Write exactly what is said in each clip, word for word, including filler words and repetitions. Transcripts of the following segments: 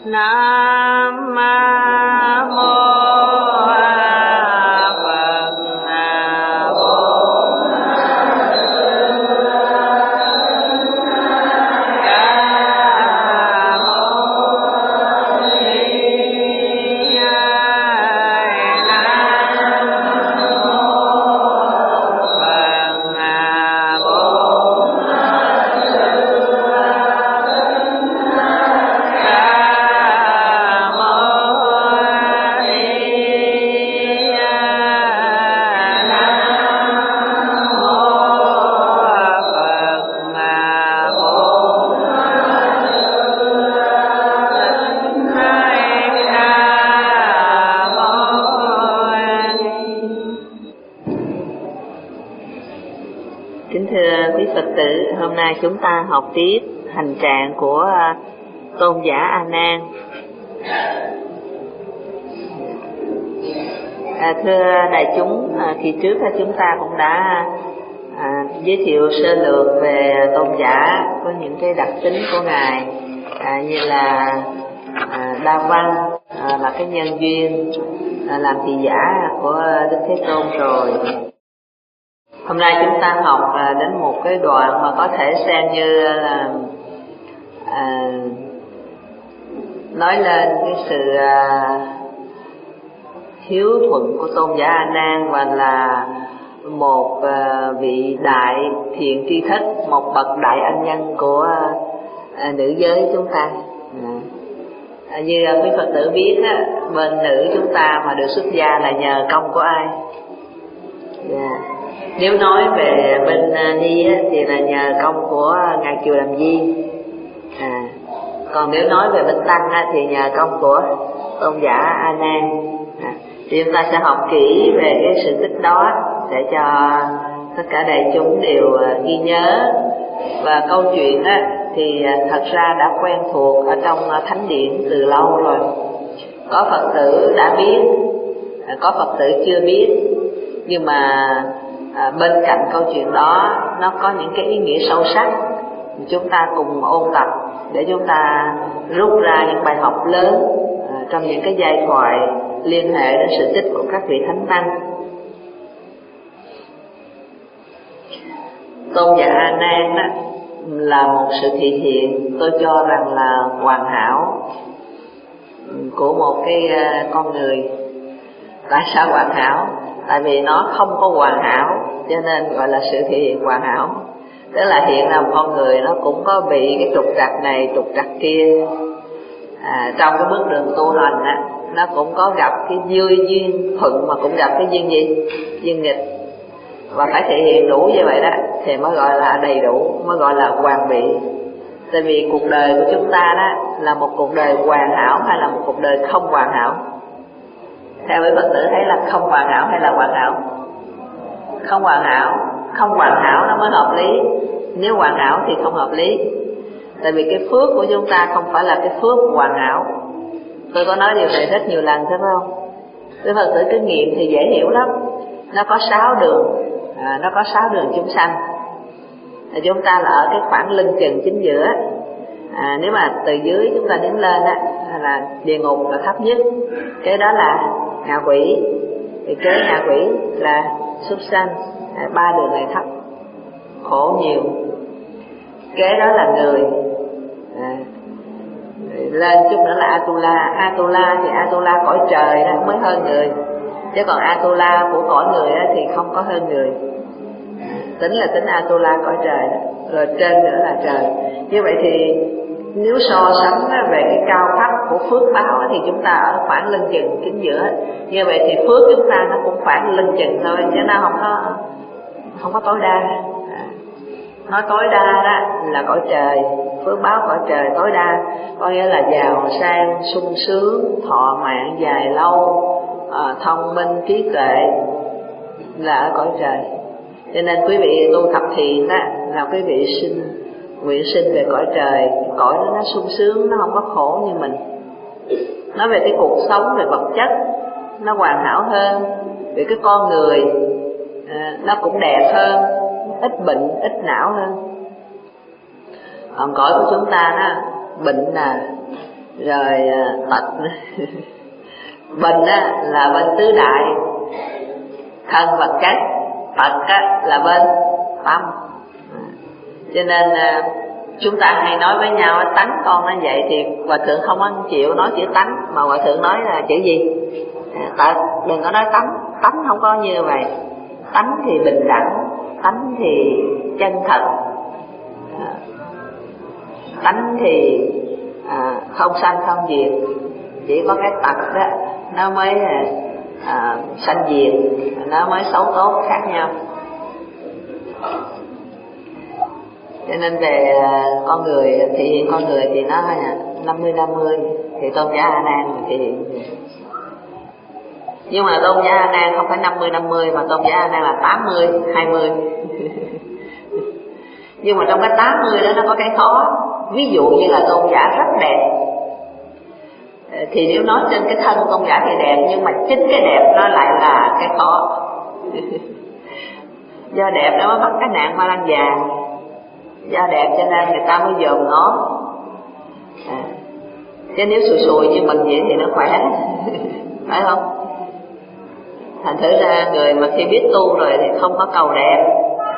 Nam mô Hôm nay chúng ta học tiếp hành trạng của Tôn giả A Nan. À, thưa đại chúng, à, kỳ trước chúng ta cũng đã à, giới thiệu sơ lược về Tôn giả, có những cái đặc tính của ngài, à, như là à, đa văn, à, là cái nhân duyên à, làm thị giả của Đức Thế Tôn rồi. Hôm nay chúng ta học à, đến một cái đoạn mà có thể xem như là à, nói lên cái sự à, hiếu thuận của Tôn giả A Nan, và là một à, vị đại thiện tri thức, một bậc đại ân nhân của à, nữ giới chúng ta. À, như quý Phật tử biết á, bên nữ chúng ta mà được xuất gia là nhờ công của ai? Yeah. Nếu nói về bên Ni á, thì là nhờ công của ngài Kiều Đàm Di, à, còn nếu nói về bên Tăng á, thì nhờ công của Tôn giả A Nan. À, thì chúng ta sẽ học kỹ về cái sự tích đó để cho tất cả đại chúng đều ghi nhớ. Và câu chuyện á, thì thật ra đã quen thuộc ở trong thánh điển từ lâu rồi. Có Phật tử đã biết, có Phật tử chưa biết, nhưng mà À, bên cạnh câu chuyện đó nó có những cái ý nghĩa sâu sắc, chúng ta cùng ôn tập để chúng ta rút ra những bài học lớn à, trong những cái giai thoại liên hệ đến sự tích của các vị thánh tăng. Tôn giả A Nan á, là một sự thị hiện tôi cho rằng là hoàn hảo của một cái con người. Tại sao hoàn hảo? Tại vì nó không có hoàn hảo cho nên gọi là sự thể hiện hoàn hảo. Tức là hiện là một con người nó cũng có bị cái trục trặc này trục trặc kia, à, trong cái bước đường tu hành á, nó cũng có gặp cái duyên duyên thuận mà cũng gặp cái duyên gì duyên nghịch, và phải thể hiện đủ như vậy đó thì mới gọi là đầy đủ, mới gọi là hoàn bị. Tại vì cuộc đời của chúng ta đó là một cuộc đời hoàn hảo hay là một cuộc đời không hoàn hảo? Theo quý Phật tử thấy là không hoàn hảo hay là hoàn hảo? Không hoàn hảo. Không hoàn hảo nó mới hợp lý, nếu hoàn hảo thì không hợp lý. Tại vì cái phước của chúng ta không phải là cái phước hoàn hảo. Tôi có nói điều này rất nhiều lần, phải không? Quý Phật tử kinh nghiệm thì dễ hiểu lắm. Nó có sáu đường, à, nó có sáu đường chúng sanh. Thì chúng ta là ở cái khoảng lưng chừng chính giữa. À, nếu mà từ dưới chúng ta đứng lên á, là địa ngục là thấp nhất, cái đó là ngạ quỷ, thì kế ngạ quỷ là súc sanh. À, ba đường này thấp, khổ nhiều. Kế đó là người, à, lên chút nữa là Atula. Atula thì Atula cõi trời đó mới hơn người, chứ còn Atula của cõi người đó thì không có hơn người. Tính là tính Atula cõi trời đó. Rồi trên nữa là trời. Như vậy thì nếu so sánh về cái cao thấp của phước báo thì chúng ta ở khoảng lưng chừng chính giữa. Như vậy thì phước chúng ta nó cũng khoảng lưng chừng thôi, chứ nó không có không có tối đa. À, nói tối đa đó là cõi trời, phước báo cõi trời tối đa có nghĩa là giàu sang sung sướng, thọ mạng dài lâu, à, thông minh trí tuệ là ở cõi trời. Cho nên quý vị tu thập thiện đó là quý vị sinh nguyện sinh về cõi trời, cõi đó nó sung sướng, nó không có khổ như mình. Nói về cái cuộc sống về vật chất nó hoàn hảo hơn, vì cái con người à, nó cũng đẹp hơn, ít bệnh, ít não hơn. Còn cõi của chúng ta đó, bệnh là rồi tật bình á là bên tứ đại thân vật chất, tật á là bên tâm. Cho nên chúng ta hay nói với nhau tánh con nó vậy, thì Hòa Thượng không có chịu nói chữ tánh, mà Hòa Thượng nói là chữ gì? Tật. Đừng có nói tánh, tánh không có như vậy. Tánh thì bình đẳng, tánh thì chân thật, tánh thì à, không sanh không diệt. Chỉ có cái tật đó nó mới à, sanh diệt, nó mới xấu tốt khác nhau. Cho nên về con người, thể hiện con người thì nó năm mươi năm mươi, thì Tôn giả A Nan thể hiện. Nhưng mà Tôn giả A Nan không phải năm mươi năm mươi, mà Tôn giả A Nan là tám mươi hai mươi. Nhưng mà trong cái tám mươi đó nó có cái khó. Ví dụ như là Tôn giả rất đẹp, thì nếu nói trên cái thân Tôn giả thì đẹp, nhưng mà chính cái đẹp nó lại là cái khó. Do đẹp nó mới mắc cái nạn ma lăng già. Do đẹp cho nên người ta mới dòm ngó. À, chứ nếu sùi sùi như mình vậy thì nó khỏe. Phải không? Thành thử ra người mà khi biết tu rồi thì không có cầu đẹp.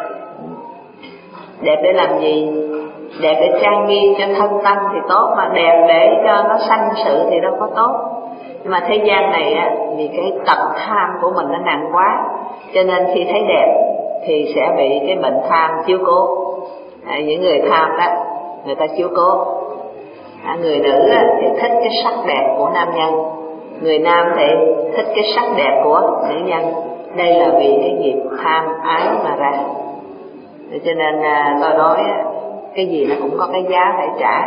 Đẹp để làm gì? Đẹp để trang nghiêm cho thân tâm thì tốt, mà đẹp để cho nó sanh sự thì đâu có tốt. Nhưng mà thế gian này á, vì cái tật tham của mình nó nặng quá, cho nên khi thấy đẹp thì sẽ bị cái bệnh tham chiếu cố. À, những người tham đó, người ta chiếu cố. À, người nữ á, thì thích cái sắc đẹp của nam nhân, người nam thì thích cái sắc đẹp của nữ nhân. Đây là vì cái nghiệp tham ái mà ra. Cho nên à, tôi nói á, cái gì nó cũng có cái giá phải trả.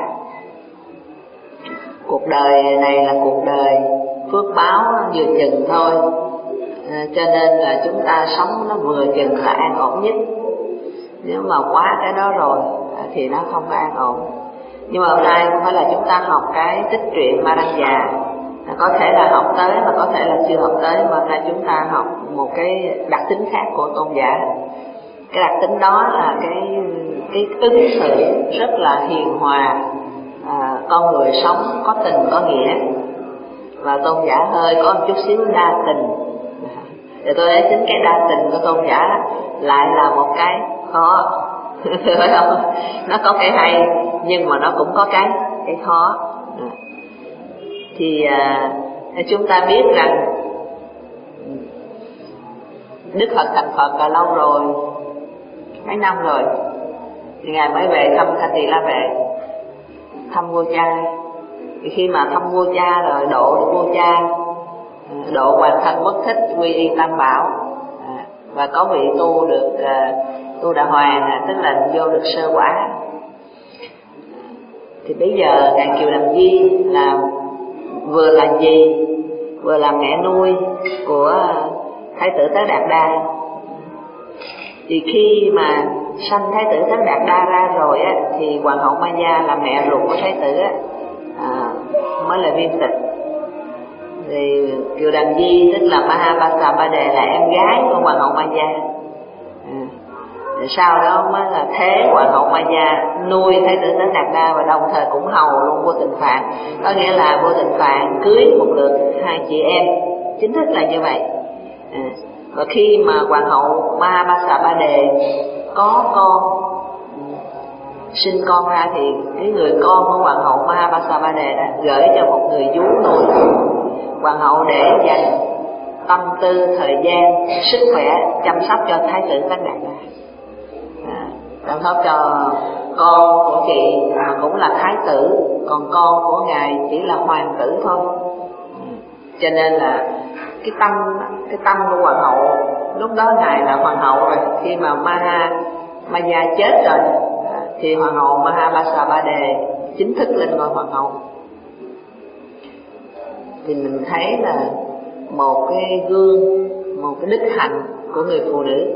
Cuộc đời này là cuộc đời phước báo vừa chừng thôi. À, cho nên là chúng ta sống nó vừa chừng là an ổn nhất. Nếu mà quá cái đó rồi thì nó không có an ổn. Nhưng mà hôm nay không phải là chúng ta học cái tích truyện Ma Đăng Già, có thể là học tới mà có thể là chưa học tới, mà hôm nay chúng ta học một cái đặc tính khác của Tôn giả. Cái đặc tính đó là cái cái ứng xử rất là hiền hòa, à, con người sống có tình có nghĩa, và Tôn giả hơi có một chút xíu đa tình. Thì tôi thấy chính cái đa tình của Tôn giả lại là một cái khó. Phải không? Nó có cái hay nhưng mà nó cũng có cái cái khó. Thì à, chúng ta biết rằng Đức Phật thành Phật là lâu rồi, mấy năm rồi, thì Ngài mới về thăm Ca Tỳ La Vệ, thăm vua cha. Thì khi mà thăm vua cha rồi độ vua cha, độ hoàn thân bất thích, quy y tam bảo, và có vị tu được tu đà hoàng, tức là vô được sơ quả. Thì bây giờ Ngài Kiều Đàm Di là vừa là dì, vừa là mẹ nuôi của Thái tử Tất Đạt Đa. Thì khi mà sanh Thái tử Tất Đạt Đa ra rồi á, thì Hoàng hậu Maya là mẹ ruột của Thái tử á, à, mới là viên tịch. Thì Kiều Đàm Di tức là Mahabasabade là em gái của Hoàng hậu Maya. À, rồi sau đó mới là thế Hoàng hậu Maya nuôi Thái tử Tất Đạt Đa, và đồng thời cũng hầu luôn vua Tịnh Phạn. Có nghĩa là vua Tịnh Phạn cưới một lượt hai chị em, chính thức là như vậy. À, và khi mà Hoàng hậu Mahabasabade có con, sinh con ra, thì cái người con của Hoàng hậu Mahabasabade đã gửi cho một người vú nuôi. Hoàng hậu để dành tâm tư, thời gian, sức khỏe chăm sóc cho Thái tử Tất Đạt Đa, à, chăm sóc cho con của chị mà cũng là thái tử, còn con của ngài chỉ là hoàng tử thôi. Cho nên là cái tâm cái tâm của hoàng hậu lúc đó ngài là hoàng hậu rồi. Khi mà Maha Maya chết rồi thì hoàng hậu Mahabasabade chính thức lên ngôi hoàng hậu. Thì mình thấy là một cái gương, một cái đức hạnh của người phụ nữ.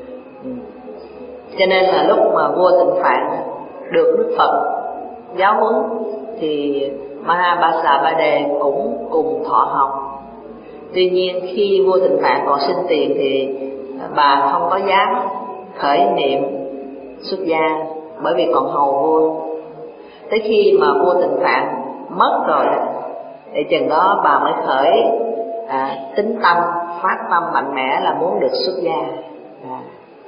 Cho nên là lúc mà vua Tịnh Phạn được Đức Phật giáo huấn thì Mahabasabade cũng cùng thọ học. Tuy nhiên khi vua Tịnh Phạn còn sinh tiền thì bà không có dám khởi niệm xuất gia, bởi vì còn hầu vua. Tới khi mà vua Tịnh Phạn mất rồi để chừng đó bà mới khởi à, tính tâm, phát tâm mạnh mẽ là muốn được xuất gia. à.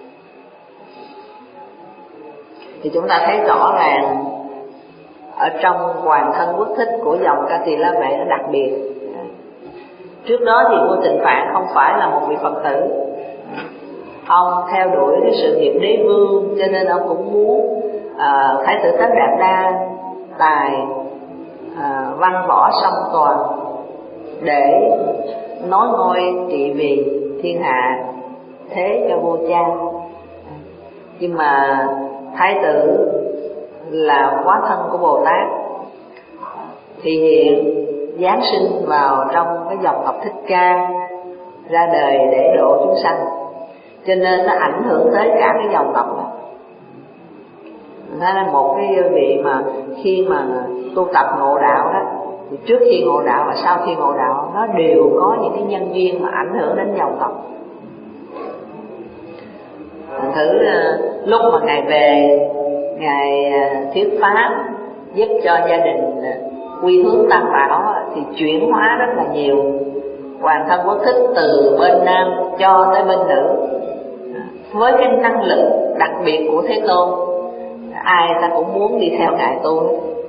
Thì chúng ta thấy rõ ràng ở trong Hoàng Thân Quốc Thích của dòng Ca Tỳ La Vệ nó đặc biệt. Trước đó thì vua Tịnh Phạn không phải là một vị Phật tử, ông theo đuổi cái sự nghiệp đế vương, cho nên ông cũng muốn à, Thái tử Tất Đạt Đa tài à, văn võ song toàn để nối ngôi trị vì thiên hạ thế cho vua cha. Nhưng mà Thái tử là hóa thân của Bồ Tát thì hiện giáng sinh vào trong cái dòng tộc Thích Ca, ra đời để độ chúng sanh, cho nên nó ảnh hưởng tới cả cái dòng tộc đó. Đó là một cái vị mà khi mà tu tập ngộ đạo đó, thì trước khi ngộ đạo và sau khi ngộ đạo nó đều có những cái nhân duyên mà ảnh hưởng đến dòng tộc. Thành thử lúc mà Ngài về, Ngài thuyết pháp giúp cho gia đình quy hướng tam bảo thì chuyển hóa rất là nhiều. Hoàng Thân Quốc Thích từ bên nam cho tới bên nữ, với cái năng lực đặc biệt của Thế Tôn, ai ta cũng muốn đi theo Ngài tu.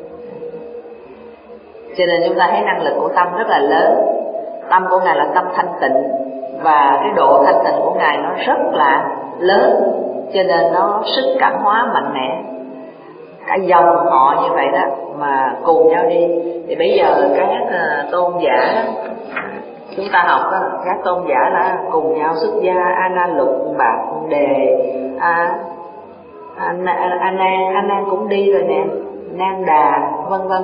Cho nên chúng ta thấy năng lực của tâm rất là lớn. Tâm của Ngài là tâm thanh tịnh, và cái độ thanh tịnh của Ngài nó rất là lớn, cho nên nó sức cảm hóa mạnh mẽ. Cả dòng họ như vậy đó mà cùng nhau đi. Thì bây giờ các uh, tôn giả chúng ta học đó, các tôn giả là cùng nhau xuất gia. A Nan Lục, Bạc Đề, a a nan a nan cũng đi rồi nè, Nan Đà vân vân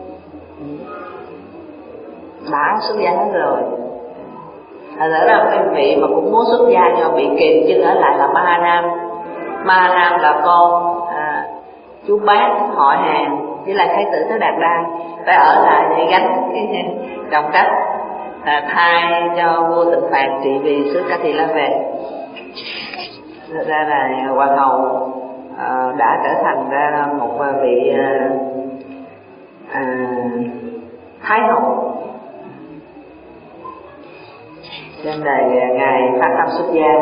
đã xuất gia hết rồi. Thật ra là cái vị mà cũng muốn xuất gia nhưng mà bị kìm chân ở lại là Ma Ha Nam. Ma Ha Nam là con à, chú bác họ hàng với lại Thái tử Tất Đạt Đa, phải ở lại để gánh cái trọng trách à, thay cho vua Tịnh Phạn trị vì xứ Ca Tỳ La Vệ. Thật ra là hoàng hậu à, đã trở thành ra một vị à, à, thái hậu. Trên này Ngài phát tâm xuất gia.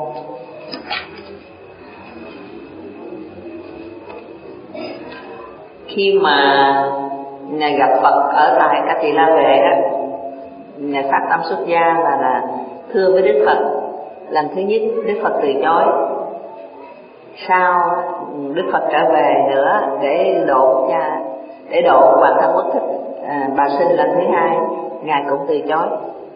Khi mà Ngài gặp Phật ở tại Ca Tỳ La Vệ đó, Ngài phát tâm xuất gia là, là thưa với Đức Phật. Lần thứ nhất Đức Phật từ chối. Sau Đức Phật trở về nữa để độ cha, để độ Hoàng Thân Quốc Thích à, bà sinh lần thứ hai, Ngài cũng từ chối.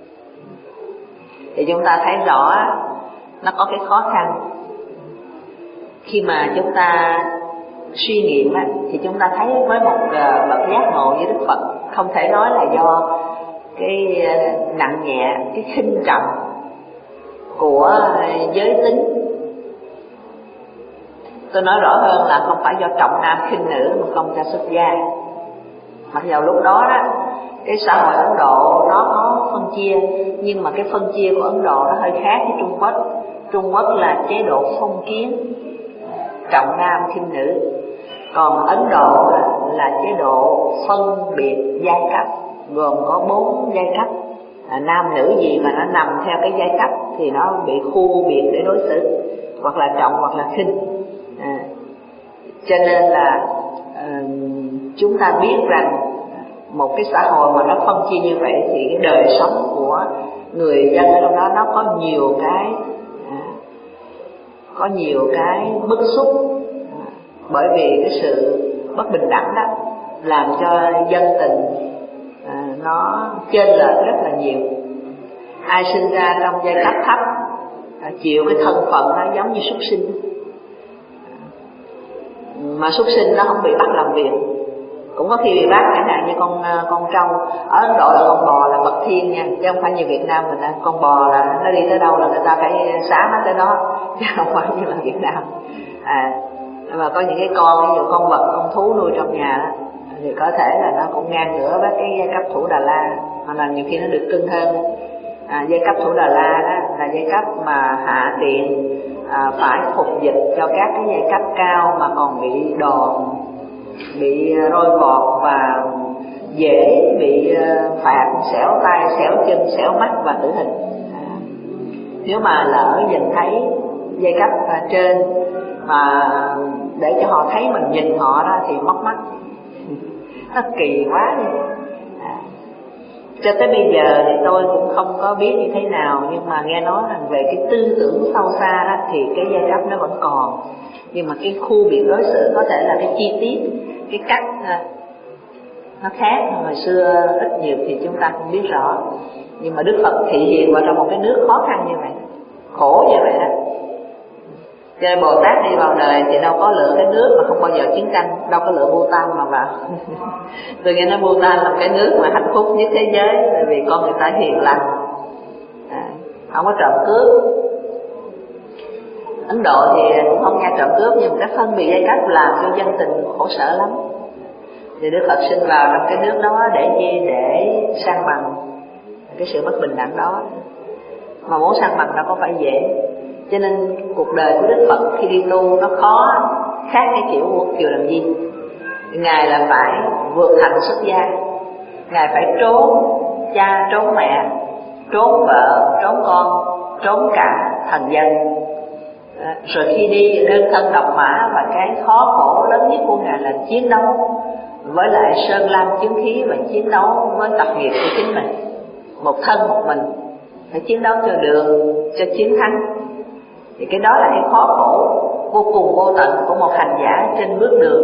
Thì chúng ta thấy rõ nó có cái khó khăn. Khi mà chúng ta suy nghiệm á, thì chúng ta thấy với một bậc giác ngộ với Đức Phật, không thể nói là do cái nặng nhẹ, cái khinh trọng của giới tính. Tôi nói rõ hơn là không phải do trọng nam khinh nữ mà không cho xuất gia. Mặc dù lúc đó đó cái xã hội Ấn Độ nó có phân chia, nhưng mà cái phân chia của Ấn Độ nó hơi khác với Trung Quốc. Trung Quốc là chế độ phong kiến, trọng nam khinh nữ. Còn Ấn Độ là chế độ phân biệt giai cấp, gồm có bốn giai cấp. À, nam nữ gì mà nó nằm theo cái giai cấp thì nó bị khu biệt để đối xử, hoặc là trọng hoặc là khinh. À, cho nên là uh, chúng ta biết rằng một cái xã hội mà nó phân chia như vậy thì cái đời sống của người dân ở trong đó nó có nhiều cái à, có nhiều cái bức xúc, à, bởi vì cái sự bất bình đẳng đó làm cho dân tình à, nó chênh lệch rất là nhiều. Ai sinh ra trong giai cấp thấp à, chịu cái thân phận nó giống như súc sinh, à, mà súc sinh nó không bị bắt làm việc, cũng có khi bị bắt, chẳng hạn như con con trâu. Ở Ấn Độ là con bò là bậc thiên nha, chứ không phải như Việt Nam mình. Con bò là nó đi tới đâu là người ta phải xá nó tới đó, chứ không phải như là Việt Nam. À, mà có những cái con, ví dụ con vật, con thú nuôi trong nhà đó, thì có thể là nó cũng ngang ngửa với cái giai cấp Thủ Đà La, hoặc là nhiều khi nó được cưng hơn. À, giai cấp Thủ Đà La đó là giai cấp mà hạ tiện, à, phải phục dịch cho các cái giai cấp cao mà còn bị đòn, bị roi vọt và dễ bị phạt xẻo tay, xẻo chân, xẻo mắt và tử hình. À, nếu mà lỡ nhìn thấy dây cáp trên mà để cho họ thấy mình nhìn họ ra thì mất mắt. Nó kỳ quá đi. À, cho tới bây giờ thì tôi cũng không có biết như thế nào, nhưng mà nghe nói rằng về cái tư tưởng sâu xa đó, thì cái dây cáp nó vẫn còn, nhưng mà cái khu biệt đối xử có thể là cái chi tiết, cái cách nó khác. Hồi xưa ít nhiều thì chúng ta không biết rõ, nhưng mà Đức Phật thị hiện vào trong một cái nước khó khăn như vậy, khổ như vậy đó. Cho nên Bồ Tát đi vào đời thì đâu có lựa cái nước mà không bao giờ chiến tranh, đâu có lựa Bhutan mà vào. Tôi nghe nói Bhutan là cái nước mà hạnh phúc nhất thế giới, bởi vì con người ta hiền lành, à, không có trộm cướp. Ấn Độ thì cũng không nghe trộm cướp, nhưng mà cái phân biệt giai cấp làm cho dân tình khổ sở lắm. Thì Đức Phật sinh vào trong cái nước đó để chi? Để san bằng cái sự bất bình đẳng đó. Mà muốn san bằng đâu có phải dễ. Cho nên cuộc đời của Đức Phật khi đi tu nó khó, khác cái kiểu của Kiều Đàm Di. Ngài là phải vượt thành xuất gia, Ngài phải trốn cha, trốn mẹ, trốn vợ, trốn con, trốn cả thần dân. Rồi khi đi đơn thân độc mã, và cái khó khổ lớn nhất của Ngài là chiến đấu với lại sơn lam chứng khí, và chiến đấu với tập nghiệp của chính mình, một thân một mình, phải chiến đấu cho được, cho chiến thắng. Thì cái đó là cái khó khổ vô cùng vô tận của một hành giả trên bước đường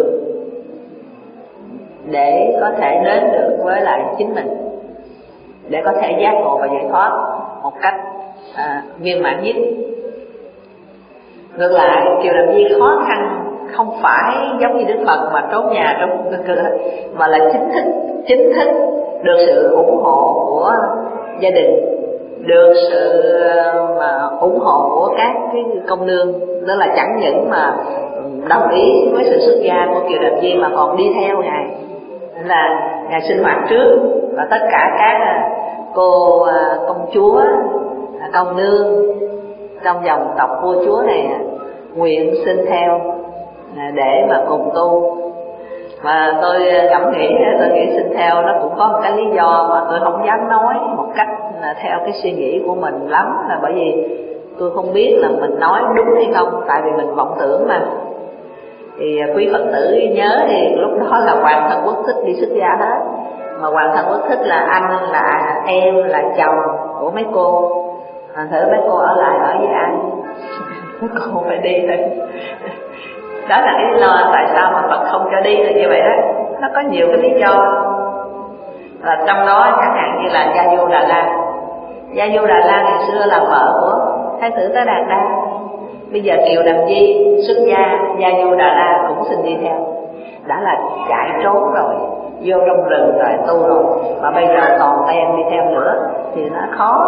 để có thể đến được với lại chính mình, để có thể giác ngộ và giải thoát một cách à, viên mãn nhất. Ngược lại, Kiều Đàm Di khó khăn không phải giống như Đức Phật mà trốn nhà trốn cửa, mà là chính thức chính thức được sự ủng hộ của gia đình, được sự mà ủng hộ của các cái công nương. Đó là chẳng những mà đồng ý với sự xuất gia của Kiều Đàm Di mà còn đi theo Ngài, là Ngài sinh hoạt trước, và tất cả các cô công chúa, công nương trong dòng tộc vua chúa này nguyện xin theo để mà cùng tu. Mà tôi cảm nghĩ, tôi nghĩ xin theo nó cũng có một cái lý do mà tôi không dám nói một cách là theo cái suy nghĩ của mình lắm, là bởi vì tôi không biết là mình nói đúng hay không, tại vì mình vọng tưởng mà. Thì quý Phật tử nhớ thì lúc đó là Hoàng Thân Quốc Thích đi xuất gia hết, mà Hoàng Thân Quốc Thích là anh, là em, là chồng của mấy cô. Thành thử mấy cô ở lại ở với ai? Mấy cô phải đi thôi. Đó là cái lý do tại sao mà Phật không cho đi là như vậy đó. Nó có nhiều cái lý do, và trong đó chẳng hạn như là Gia Du Đà La. Gia Du Đà La ngày xưa là vợ của Thái tử Tế Đạt Đa. Bây giờ Kiều Đàm Di xuất gia, Gia Du Đà La cũng xin đi theo. Đã là chạy trốn rồi, vô trong rừng rồi tu rồi, mà bây giờ còn ten đi theo nữa thì nó khó.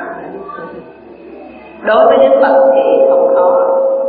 Đối với Đức Phật thì không khó.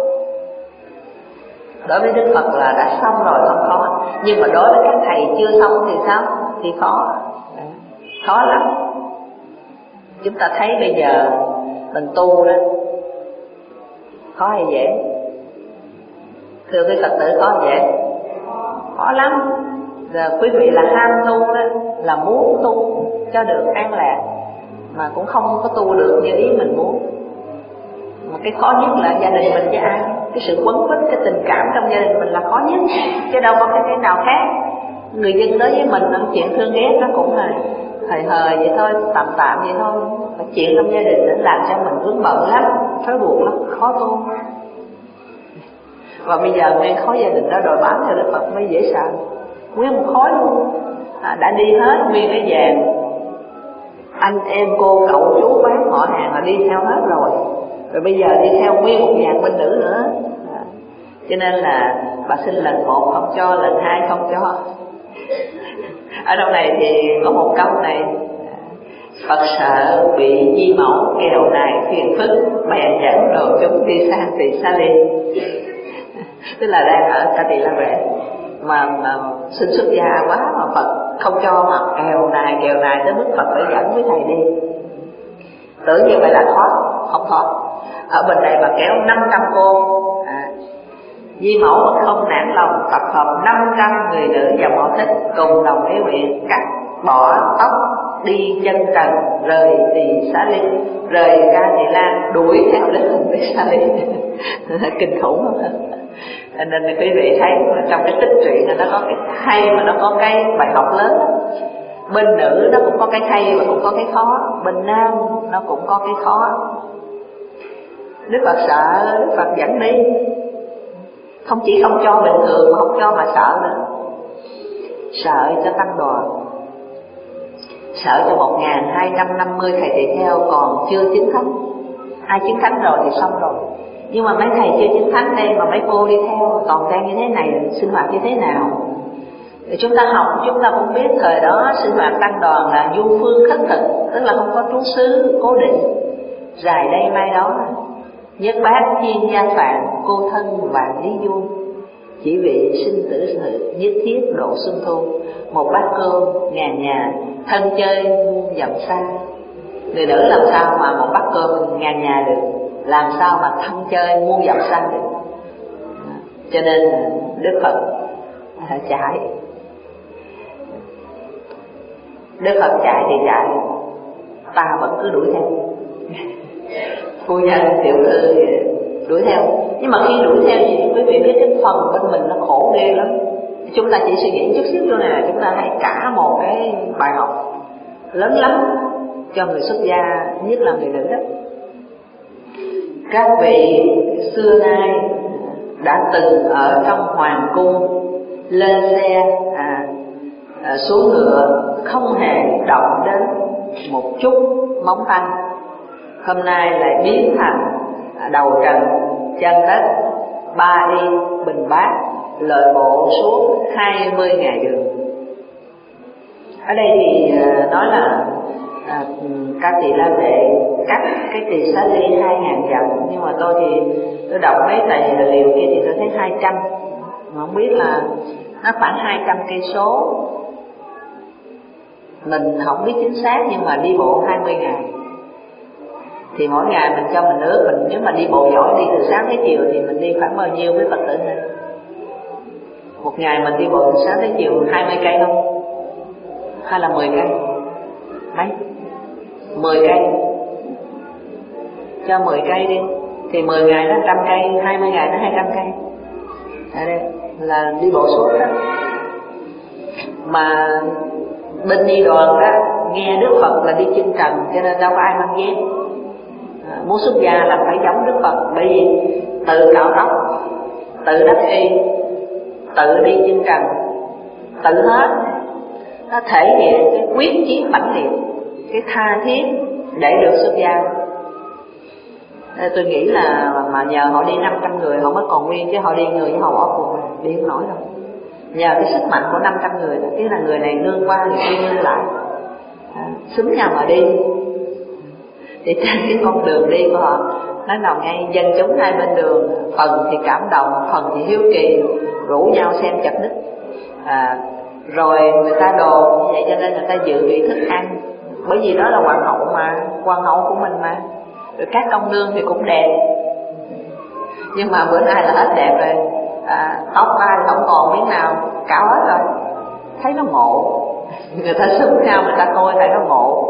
Đối với Đức Phật là đã xong rồi, không khó. Nhưng mà đối với các thầy chưa xong thì sao? Thì khó. Khó lắm. Chúng ta thấy bây giờ mình tu đó, khó hay dễ? Thưa quý Phật tử, khó hay dễ? Khó lắm. Giờ quý vị là ham tu đó, là muốn tu cho được an lạc, mà cũng không có tu được như ý mình muốn. Mà cái khó nhất là gia đình mình với ai, cái sự quấn quýt, cái tình cảm trong gia đình mình là khó nhất, chứ đâu có cái cái nào khác. Người dân đối với mình những chuyện thương ghét nó cũng là hời hời vậy thôi, tạm tạm vậy thôi. Mà chuyện trong gia đình nó làm cho mình vướng bận lắm, trói buộc lắm, khó tu. Và bây giờ nguyên khối gia đình đó đòi bám theo Đức Phật mới dễ sợ, nguyên một khối luôn. À, đã đi hết nguyên cái vàng, anh em cô cậu chú bác họ hàng là đi theo hết rồi, rồi bây giờ đi theo nguyên một vàng bên nữ nữa. À, cho nên là bà xin lần một không cho, lần hai không cho. Ở trong này thì có một câu này: Phật sợ bị di mẫu kèo này phiền phức, bèn dẫn đồ chúng đi sang Tỳ Sa Ly. Tức là đang ở Ca Tỳ La Vệ mà, mà xin xuất gia quá mà Phật không cho, mà kèo này kèo này tới mức Phật phải dẫn với thầy đi. Tưởng như vậy là thoát, không thoát. Ở bên này mà kéo năm trăm cô, à, Di mẫu không nản lòng tập hợp năm trăm người nữ và mẫu thích cùng lòng ý nguyện cắt bỏ tóc đi chân trần, rời Tỳ Xá Ly, rời Ca Tỳ La, đuổi theo đến Tỳ Xá Ly. Kinh khủng không? Nên quý vị thấy trong cái tích truyện này nó có cái hay mà nó có cái bài học lớn đó. Bên nữ nó cũng có cái hay và cũng có cái khó, bên nam nó cũng có cái khó. Đức Phật sợ, Đức Phật dẫn đi, không chỉ không cho bình thường mà không cho mà sợ nữa. Sợ cho tăng đoàn, sợ cho một nghìn hai trăm năm mươi thầy tỳ kheo còn chưa chứng thánh. Ai chứng thánh rồi thì xong rồi, nhưng mà mấy thầy chưa chứng thánh đây mà mấy cô đi theo toàn trang như thế này, sinh hoạt như thế nào? Thì chúng ta học, chúng ta cũng biết thời đó sinh hoạt tăng đoàn là du phương khất thực, tức là không có trú xứ cố định, dài đây mai đó, nhất bát chiên gia phạn, cô thân vạn lý du, chỉ vì sinh tử sự nhất thiết độ xuân thu. Một bát cơm ngàn nhà, thân chơi muôn dặm xa. Người nữ làm sao mà một bát cơm ngàn nhà được, làm sao mà thân chơi muôn dặm xa được. Cho nên Đức Phật chạy, Đức Phật chạy thì chạy, ta vẫn cứ đuổi theo. Phu nhân tiểu thư đuổi theo, nhưng mà khi đuổi theo thì quý vị biết cái phần bên mình nó khổ ghê lắm. Chúng ta chỉ suy nghĩ chút xíu chỗ này, chúng ta hãy cả một cái bài học lớn lắm cho người xuất gia, nhất là người nữ đó. Các vị xưa nay đã từng ở trong hoàng cung, lên xe à, à, xuống ngựa, không hề động đến một chút móng tay. Hôm nay lại biến thành đầu trần chân đất, ba y bình bát, lợi bộ suốt hai mươi ngày đường. Ở đây thì nói là à, Ca Tỳ La Vệ cắt cái Tỳ Xá Ly hai ngàn dặm, nhưng mà tôi thì tôi đọc mấy tài liệu kia thì tôi thấy hai trăm, mà không biết là nó khoảng hai trăm cây số. Mình không biết chính xác, nhưng mà đi bộ hai mươi ngày thì mỗi ngày mình cho mình ước, mình nếu mà đi bộ giỏi đi từ sáng tới chiều thì mình đi khoảng bao nhiêu với Phật tử này? Một ngày mình đi bộ từ sáng tới chiều hai mươi cây không? Hay là mười cây? Mấy? mười cây. Cho mười cây đi, thì mười ngày nó trăm cây, hai mươi ngày nó hai trăm cây. Ở đây là đi bộ suốt đó. Mà bên đi đoàn đó nghe Đức Phật là đi chân trần, cho nên đâu có ai mang dép. À, muốn xuất gia là phải giống Đức Phật, bởi vì tự cạo tóc, tự đắp y, tự đi chân trần, tự hết. Nó thể hiện cái quyết chí mãnh liệt, cái tha thiết để được xuất gia. Nên tôi nghĩ là mà nhờ họ đi năm trăm người họ mới còn nguyên, chứ họ đi người với họ bỏ cuộc đi không nổi đâu. Nhờ cái sức mạnh của năm trăm người đó, tức là người này nương qua người kia nương lại, à, xúm nhau mà đi. Thì trên cái con đường đi của họ, nó nằm ngay dân chúng hai bên đường, phần thì cảm động, phần thì hiếu kỳ, rủ nhau xem chặt đích. À, rồi người ta đồn như vậy cho nên người ta dự bị thức ăn, bởi vì đó là hoàng hậu mà, hoàng hậu của mình mà. Rồi các công nương thì cũng đẹp, nhưng mà bữa nay là hết đẹp rồi, à, tóc ai không còn miếng nào, cạo hết rồi. Thấy nó ngộ, người ta xúm nhau người ta coi thấy nó ngộ.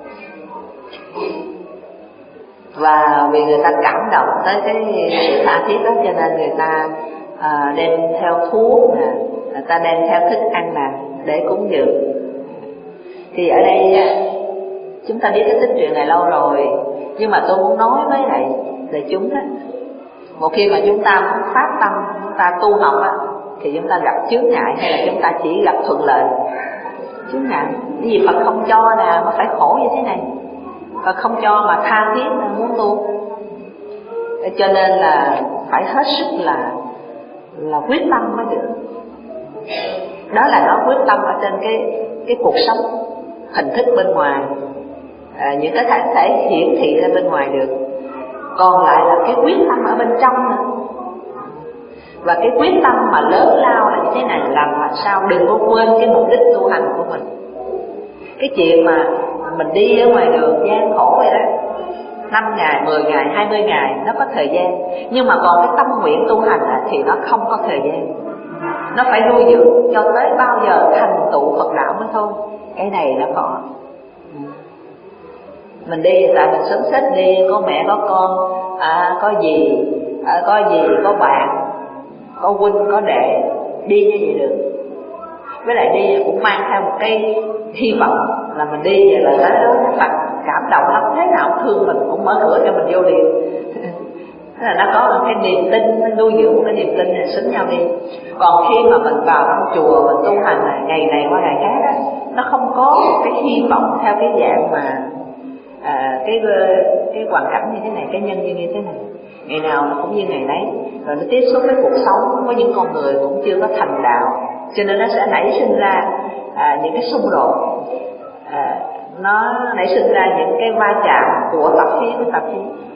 Và vì người ta cảm động tới cái sự tha thiết đó, cho nên người ta à, đem theo thuốc nè, người ta đem theo thức ăn nè để cúng dường. Thì ở đây chúng ta biết cái tích truyện này lâu rồi, nhưng mà tôi muốn nói với lại đại chúng đó, một khi mà chúng ta muốn phát tâm, chúng ta tu học á, thì chúng ta gặp chướng ngại hay là chúng ta chỉ gặp thuận lợi? Chướng ngại, cái gì Phật không cho nè mà phải khổ như thế này, Phật không cho mà tha thiết muốn tu. Cho nên là phải hết sức là là quyết tâm mới được. Đó là nó quyết tâm ở trên cái cái cuộc sống hình thức bên ngoài, à, những cái thể, thể hiển thị ra bên ngoài được. Còn lại là cái quyết tâm ở bên trong nữa. Và cái quyết tâm mà lớn lao là như thế này, làm làm sao đừng có quên cái mục đích tu hành của mình. Cái chuyện mà mình đi ở ngoài đường gian khổ vậy đó, năm ngày, mười ngày, hai mươi ngày nó có thời gian, nhưng mà còn cái tâm nguyện tu hành thì nó không có thời gian. nó phải nuôi dưỡng cho tới bao giờ thành tựu Phật đạo mới thôi. Cái này nó có. Mình đi tại mình sớm xếp đi, có mẹ có con, à, có gì, à, có gì, có bạn, có huynh, có đệ, đi như vậy được. Với lại đi cũng mang theo một cái hy vọng là mình đi vậy là tới đó Phật cảm động lắm, thế nào cũng thương mình, cũng mở cửa cho mình vô liền. Thế là nó có một cái niềm tin, nó nuôi dưỡng một cái niềm tin này xứng nhau đi. Còn khi mà mình vào trong chùa mình tu hành là ngày này qua ngày khác á, nó không có một cái hy vọng theo cái dạng mà à, cái cái hoàn cảnh như thế này, cái nhân duyên như thế này, ngày nào nó cũng như ngày đấy. Rồi nó tiếp xúc với cuộc sống với những con người cũng chưa có thành đạo, cho nên nó sẽ nảy sinh ra à, những cái xung đột, à, nó nảy sinh ra những cái va chạm của tập khí với tập khí.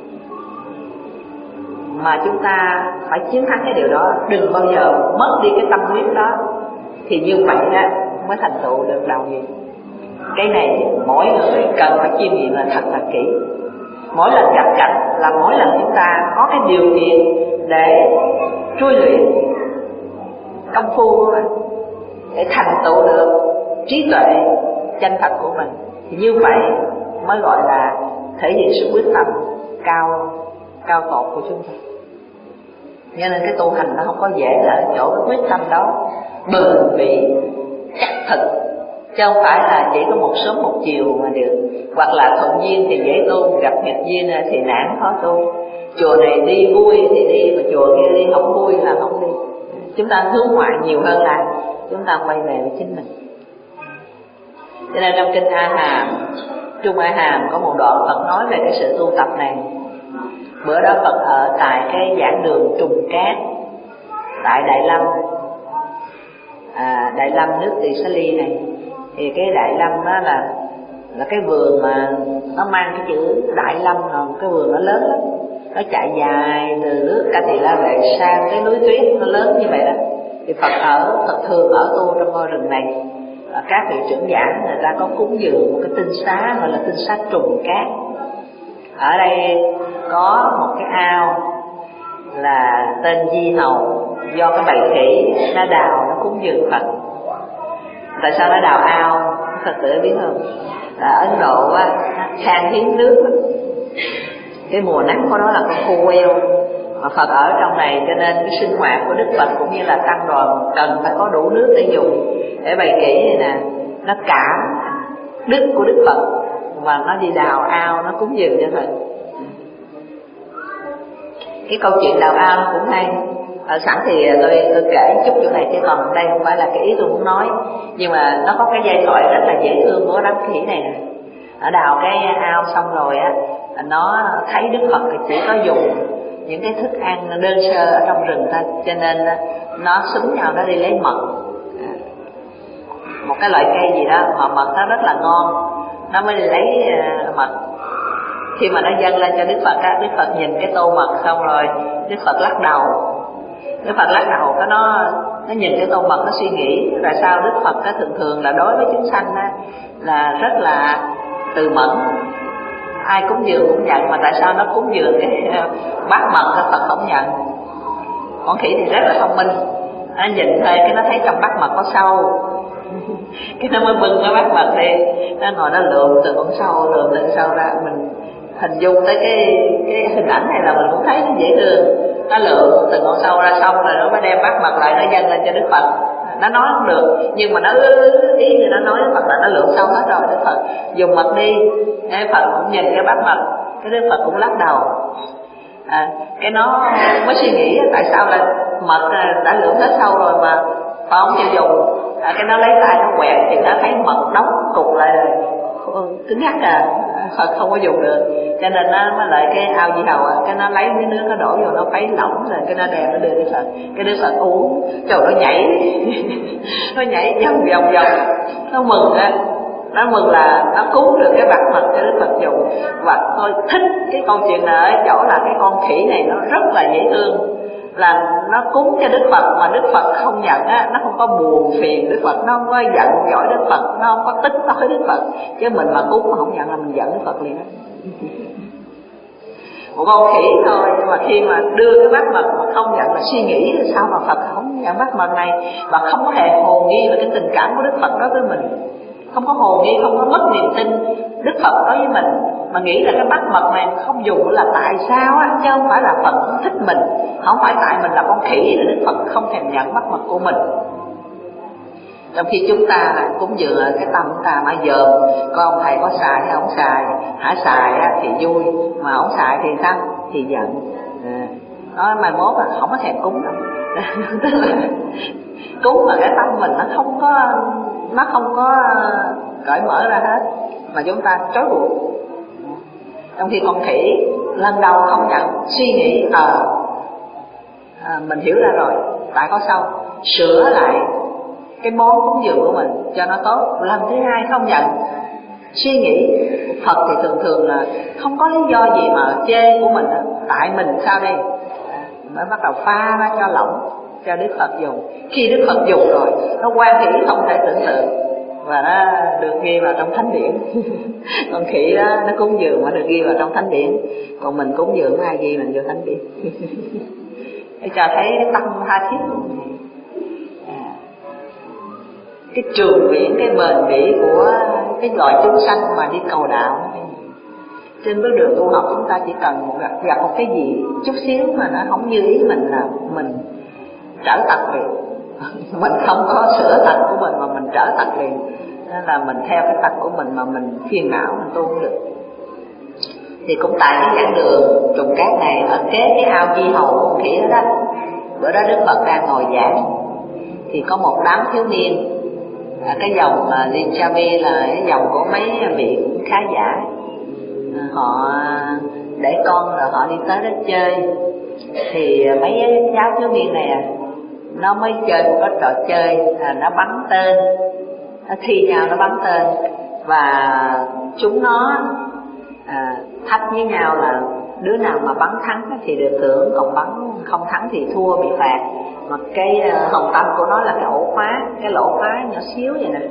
Mà chúng ta phải chiến thắng cái điều đó, đừng bao giờ mất đi cái tâm huyết đó, thì như vậy đó mới thành tựu được đạo gì. Cái này mỗi người cần phải chiêm nghiệm là thật là kỹ. Mỗi lần gặp cảnh là mỗi lần chúng ta có cái điều kiện để trui luyện công phu của mình, để thành tựu được trí tuệ chân thật của mình, thì như vậy mới gọi là thể hiện sự quyết tâm cao cao tột của chúng ta. Cho nên cái tu hành nó không có dễ là ở chỗ cái quyết tâm đó bền bỉ chắc thực, chứ không phải là chỉ có một sớm một chiều mà được. Hoặc là thuận duyên thì dễ tu, gặp nghịch duyên thì nản khó tu. Chùa này đi vui thì đi, mà chùa kia đi không vui là không đi. Chúng ta hướng ngoại nhiều hơn là chúng ta quay về với chính mình. Cho nên trong kinh A Hàm, Trung A Hàm có một đoạn Phật nói về cái sự tu tập này. Bữa đó Phật ở tại cái giảng đường Trùng Cát tại Đại Lâm, à, Đại Lâm nước Tỳ Xá Ly này. Thì cái Đại Lâm đó là là cái vườn mà nó mang cái chữ Đại Lâm, rồi cái vườn nó lớn lắm, nó chạy dài từ nước Ca Tỳ La Vệ sang cái núi tuyết nó lớn như vậy đó. Thì Phật ở thật thường ở tu trong ngôi rừng này. Và các vị trưởng giả người ta có cúng dường một cái tinh xá gọi là tinh xá Trùng Cát. Ở đây có một cái ao là tên Di Hầu, do cái bầy khỉ nó đào nó cúng dường Phật. Tại sao nó đào ao? Phật tử biết không? Là Ấn Độ á, khan hiếm nước lắm. Cái mùa nắng của đó là con khô queo, mà Phật ở trong này cho nên cái sinh hoạt của Đức Phật cũng như là tăng đoàn cần phải có đủ nước để dùng. Để bầy khỉ này nè, nó cảm đức của Đức Phật mà nó đi đào ao nó cúng dường cho Phật. Cái câu chuyện đào ao nó cũng hay. À, sẵn thì tôi, tôi kể chút chỗ này chứ còn đây không phải là cái ý tôi muốn nói. Nhưng mà nó có cái giai thoại rất là dễ thương của đám khỉ này nè. Ở đào cái ao xong rồi á, nó thấy Đức Phật thì chỉ có dùng những cái thức ăn đơn sơ ở trong rừng thôi, cho nên nó xúm nhau nó đi lấy mật, một cái loại cây gì đó mà mật nó rất là ngon, nó mới đi lấy mật. Khi mà nó dâng lên cho Đức Phật á, Đức Phật nhìn cái tô mật xong rồi Đức Phật lắc đầu. Đức Phật lắc đầu cái nó nó nhìn cái tô mật nó suy nghĩ là sao Đức Phật á, thường thường là đối với chúng sanh á, là rất là từ mẫn, ai cúng dường cũng nhận, mà tại sao nó cúng dường cái bát mật Phật không nhận? Con khỉ thì rất là thông minh, nó nhìn thôi cái nó thấy trong bát mật có sâu, cái nó mới bưng cái bát mật đi, nó ngồi nó lượm từ con sâu lượm từ sâu ra. Mình hình dung tới cái cái hình ảnh này là mình cũng thấy nó dễ thương. Nó lượm từ con sâu ra xong rồi nó mới đem bát mật lại nó dâng lên cho Đức Phật. Nó nói không được nhưng mà nó ý như nó nói Đức Phật là nó lượm xong hết rồi. Đức Phật dùng mật đi, cái Phật cũng nhìn cái bát mật, cái Đức Phật cũng lắc đầu. À, cái nó mới suy nghĩ tại sao là mật đã lượm hết sâu rồi mà Phật không chịu dùng. À, cái nó lấy tay nó quẹt thì nó thấy mật đóng cục lại cứng ngắc à, Phật không có dùng được, cho nên nó mới lại cái ao Di Hầu à, cái nó lấy cái nước nó đổ vô nó khuấy lỏng rồi cái nó đem nó đưa Đức Phật. Cái Đức Phật uống, trời nó nhảy nó nhảy vòng vòng vòng, nó mừng á, nó mừng là nó cứu được cái bát mật cho Đức Phật dùng. Và tôi thích cái câu chuyện này ở chỗ là cái con khỉ này nó rất là dễ thương, là nó cúng cho Đức Phật mà Đức Phật không nhận á, nó không có buồn phiền Đức Phật, nó không có giận dỗi Đức Phật, nó không có tính nói Đức Phật. Chứ mình mà cúng mà không nhận là mình giận Đức Phật liền á. Một con khỉ thôi, nhưng mà khi mà đưa cái bát mật mà không nhận là suy nghĩ sao mà Phật không nhận bắt mật này, và không có hề hồ nghi về cái tình cảm của Đức Phật đối với mình, không có hồ nghi, không có mất niềm tin Đức Phật đối với mình, mà nghĩ là cái bắt mật này không dùng là tại sao á, chứ không phải là Phật không thích mình, không phải tại mình là con khỉ là Đức Phật không thèm nhận bắt mật của mình. Trong khi chúng ta là cũng vừa cái tâm chúng ta mà dòm coi ông thầy có xài hay không xài, hả xài á thì vui, mà không xài thì sao, thì giận. À, nói mai mốt là không có thèm cúng đâu. Tức là cúng mà cái tâm mình nó không có nó không có cởi mở ra hết, mà chúng ta trói buộc. Trong khi con khỉ lần đầu không nhận, suy nghĩ ờ à, à, mình hiểu ra rồi, tại có sao sửa lại cái món cúng dường của mình cho nó tốt. Lần thứ hai không nhận, suy nghĩ Phật thì thường thường là không có lý do gì mà chê của mình đó. Tại mình sao đây, mới bắt đầu pha ra cho lỏng cho Đức Phật dùng. Khi Đức Phật dùng rồi nó quan hỷ không thể tưởng tượng, và nó được ghi vào trong thánh điển. Con khỉ đó nó cúng dường mà được ghi vào trong thánh điển, còn mình cúng dường ai ghi mình vô thánh điển. Để cho thấy cái tâm tha thiết của mình, cái trường biển, cái bền bỉ của cái loài chúng sanh mà đi cầu đạo. Trên bước đường tu học chúng ta chỉ cần gặp, gặp một cái gì chút xíu mà nó không như ý mình là mình trở tật liền. Mình không có sửa tật của mình mà mình trở tật liền, nên là mình theo cái tật của mình mà mình phiền não, mình tu không được. Thì cũng tại cái giảng đường Trùng Cát này, ở kế cái ao Di Hầu của con khỉ đó đó, bữa đó Đức Phật đang ngồi giảng, thì có một đám thiếu niên, à, cái dòng uh, Linchavi là cái dòng của mấy vị khá giả, à, họ để con rồi họ đi tới đó chơi. Thì mấy cháu thiếu niên này à, nó mới chơi một cái trò chơi, à, nó bắn tên, nó thi nhau nó bắn tên, và chúng nó à, thách với nhau là đứa nào mà bắn thắng thì được thưởng, còn bắn không thắng thì thua, bị phạt. Mà cái uh, hồng tâm của nó là cái ổ khóa, cái lỗ khóa nhỏ xíu vậy nè,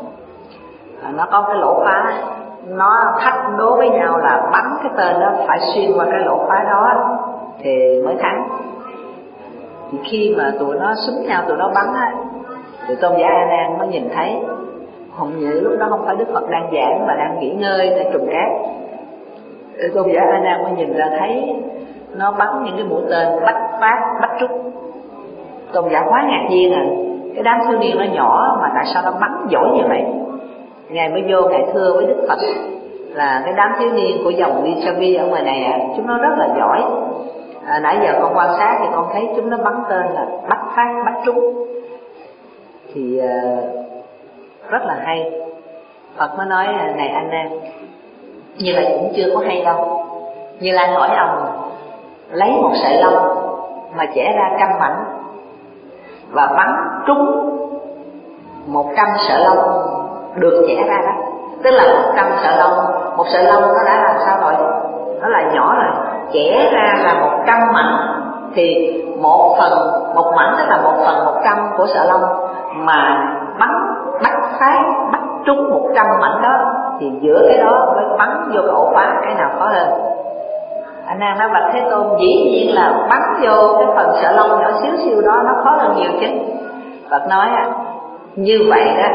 à, nó có cái lỗ khóa, nó thách đố với nhau là bắn cái tên đó phải xuyên qua cái lỗ khóa đó thì mới thắng. Thì khi mà tụi nó súng nhau, tụi nó bắn á, thì Tôn giả A Nan mới nhìn thấy. Không nghĩ lúc đó không phải Đức Phật đang giảng mà đang nghỉ ngơi tại Trùng Cát. Tôn giả A Nan mới nhìn ra thấy nó bắn những cái mũi tên bách phát, bách trúc. Tôn giả quá ngạc nhiên à, cái đám thiếu niên nó nhỏ mà tại sao nó bắn giỏi như vậy. Ngài mới vô Ngài thưa với Đức Phật là cái đám thiếu niên của dòng Linchavi ở ngoài này à, chúng nó rất là giỏi. À, nãy giờ con quan sát thì con thấy chúng nó bắn tên là bách phát, bách trúng, thì uh, rất là hay. Phật mới nói này anh em, như vậy cũng chưa có hay đâu. Như Lai hỏi ông lấy một sợi lông mà chẻ ra trăm mảnh và bắn trúng một trăm sợi lông được chẻ ra đó, tức là một trăm sợi lông, một sợi lông nó đã làm sao rồi, nó là nhỏ rồi, chẻ ra là một trăm mảnh, thì một phần một mảnh tức là một phần một trăm của sợi lông, mà bắn bắt phát bắt trúng một trăm mảnh đó, thì giữa cái đó mới bắn vô cái ổ khóa, cái nào khó hơn? Anh Nan nói bạch Thế Tôn, dĩ nhiên là bắn vô cái phần sợi lông nhỏ xíu xíu đó nó khó hơn nhiều chứ. Phật nói à, như vậy đó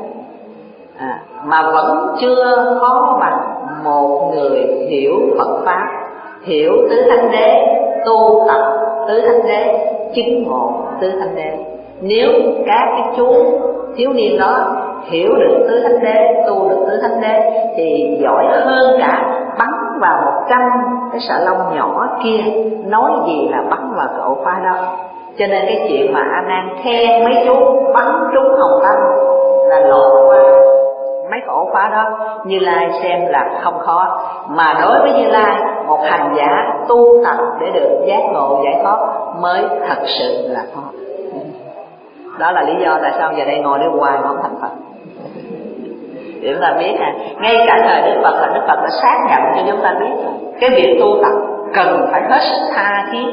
à, mà vẫn chưa khó bằng một người hiểu Phật pháp, hiểu tứ thánh đế, tu tập tứ thánh đế, chứng ngộ tứ thánh đế. Nếu các cái chú thiếu niên đó hiểu được tứ thánh đế, tu được tứ thánh đế, thì giỏi hơn cả bắn vào một trăm cái sợi lông nhỏ kia, nói gì là bắn vào cái ổ khóa đó. Cho nên cái chuyện mà A Nan khen mấy chú bắn trúng hồng tâm là lộn qua mấy cái ổ khóa đó, Như Lai xem là không khó. Mà đối với Như Lai, một hành giả tu tập để được giác ngộ giải thoát mới thật sự là khó. Đó là lý do tại sao giờ đây ngồi đây hoài mà không thành Phật. Để chúng ta biết à, ngay cả thời Đức Phật là Đức Phật đã xác nhận cho chúng ta biết cái việc tu tập cần phải hết sức tha thiết,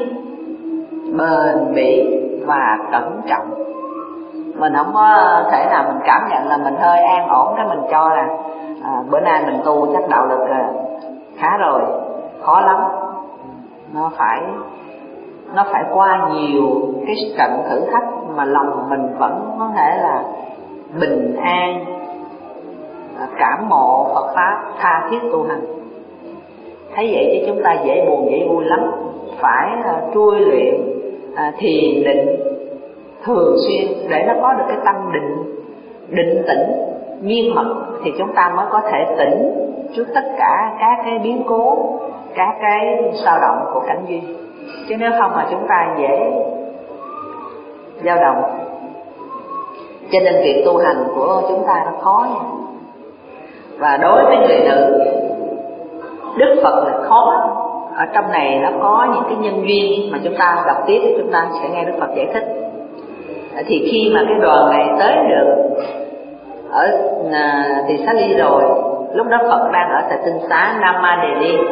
bền bỉ và cẩn trọng. Mình không có thể nào mình cảm nhận là mình hơi an ổn cái mình cho là à, bữa nay mình tu chắc đạo lực à, khá rồi, khó lắm. Nó phải nó phải qua nhiều cái trận thử thách mà lòng mình vẫn có thể là bình an, cảm ngộ Phật pháp, tha thiết tu hành. Thấy vậy chứ chúng ta dễ buồn dễ vui lắm, phải uh, trui luyện uh, thiền định thường xuyên để nó có được cái tâm định, định tĩnh, nhiên mật, thì chúng ta mới có thể tỉnh trước tất cả các cái biến cố, các cái dao động của cảnh duyên. Chứ nếu không mà chúng ta dễ dao động. Cho nên việc tu hành của chúng ta nó khó nha. Và đối với người nữ, Đức Phật là khó. Ở trong này nó có những cái nhân duyên mà chúng ta đọc tiếp thì chúng ta sẽ nghe Đức Phật giải thích. Thì khi mà cái đoàn này tới được ở Tỳ Xá Ly rồi, lúc đó Phật đang ở tại tinh xá Nam Ma Đề Ni.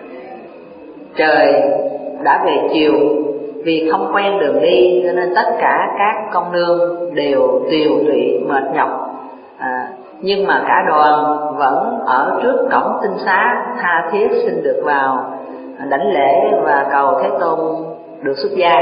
Trời đã về chiều, vì không quen đường đi cho nên tất cả các công nương đều tiều tụy mệt nhọc. À, nhưng mà cả đoàn vẫn ở trước cổng tinh xá tha thiết xin được vào đảnh lễ và cầu Thế Tôn được xuất gia.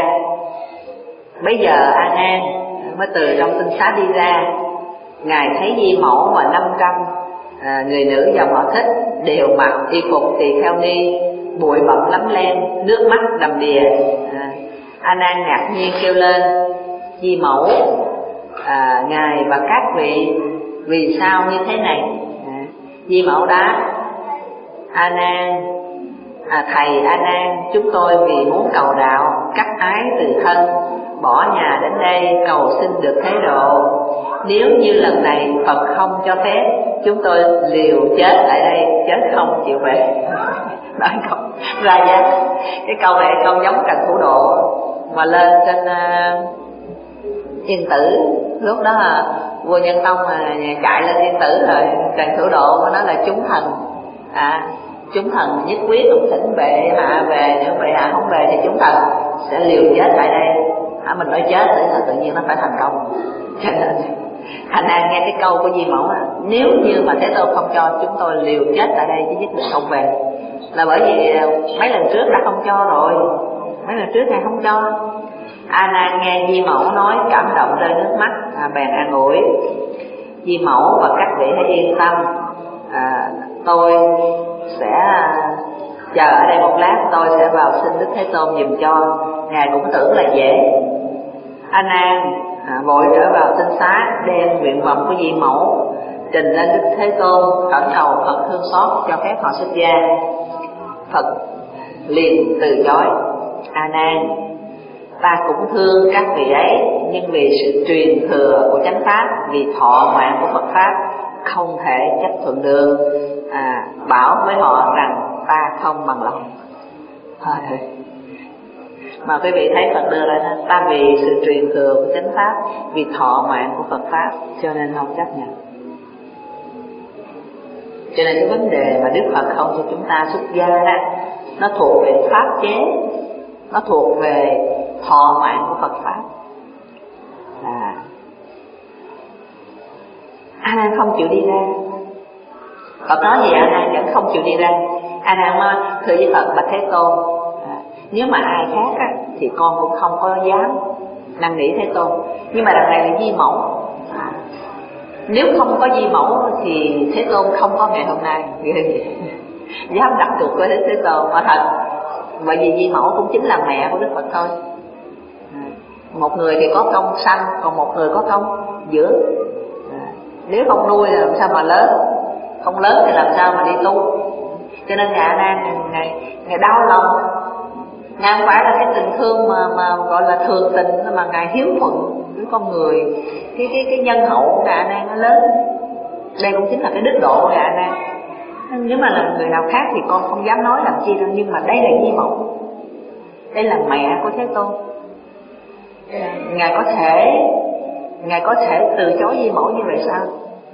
Bây giờ A Nan mới từ trong tinh xá đi ra, ngài thấy Di Mẫu và năm trăm à, người nữ dòng họ Thích đều mặc y phục tỳ kheo ni, bụi bặm lấm lem, nước mắt đầm đìa. à, A Nan ngạc nhiên kêu lên: Di Mẫu, à, ngài và các vị vì sao như thế này? à, Di Mẫu đáp: A Nan, à, thầy A Nan, chúng tôi vì muốn cầu đạo, cắt ái từ thân, bỏ nhà đến đây cầu xin được thế độ. Nếu như lần này Phật không cho phép, chúng tôi liều chết tại đây, chết không chịu về. Nói không ra giá. Cái câu này câu giống Trần Thủ Độ mà lên trên uh, Yên Tử. Lúc đó là vua Nhân Tông mà chạy lên Yên Tử rồi, Trần Thủ Độ mới nói là chúng thần, à, chúng thần nhất quyết cũng thỉnh bệ hạ về, nếu bệ hạ không về thì chúng thần sẽ liều chết tại đây. À, mình nói chết thì tự nhiên nó phải thành công. Cho nên A Nan nghe cái câu của Di Mẫu là nếu như mà Thế Tôn không cho, chúng tôi liều chết tại đây chứ nhất định không về. Là bởi vì mấy lần trước đã không cho rồi, mấy lần trước ngài không cho. A Nan nghe Di Mẫu nói cảm động rơi nước mắt, à, bèn an ủi: Di Mẫu và các vị hãy yên tâm, à, tôi sẽ chờ ở đây một lát, tôi sẽ vào xin Đức Thế Tôn giùm cho. Ngài cũng tưởng là dễ. A Nan à, vội trở vào tinh xá, đem nguyện vọng của Di Mẫu trình lên Đức Thế Tôn, khẩn cầu Phật thương xót cho phép họ xuất gia. Phật liền từ chối: A Nan, ta cũng thương các vị ấy, nhưng vì sự truyền thừa của chánh pháp, vì thọ mạng của Phật pháp, không thể chấp thuận được. À, bảo với họ rằng ta không bằng lòng. Thôi, mà quý vị thấy Phật đưa lại đó, ta vì sự truyền thừa của chánh pháp, vì thọ mạng của Phật pháp, cho nên không chấp nhận. Cho nên cái vấn đề mà Đức Phật không cho chúng ta xuất gia đó, nó thuộc về pháp chế, nó thuộc về thọ mạng của Phật pháp. À, A Nan không chịu đi ra. Phật nói gì A Nan vẫn không chịu đi ra. A Nan nói: thưa với Phật, bạch Thế Tôn, à, nếu mà ai khác á, thì con cũng không có dám năn nỉ Thế Tôn. Nhưng mà đằng này là Di Mẫu, à, nếu không có Di Mẫu thì Thế Tôn không có ngày hôm nay. Dám đặt cược với Thế Tôn mà thật. Bởi vì Di Mẫu cũng chính là mẹ của Đức Phật thôi. À, một người thì có công sanh, còn một người có công dưỡng. À, nếu không nuôi là làm sao mà lớn, không lớn thì làm sao mà đi tu. Cho nên ngài A Nan ngày ngày đau lòng. Ngài không phải là cái tình thương mà mà gọi là thường tình, mà ngài hiếu thuận với con người, cái cái cái nhân hậu của ngài A Nan nó lớn. Đây cũng chính là cái đức độ của ngài A Nan. Nếu mà là người nào khác thì con không dám nói làm chi đâu, nhưng mà đây là Di Mẫu, đây là mẹ của Thế Tôn. Ngài có thể ngài có thể từ chối Di Mẫu như vậy sao?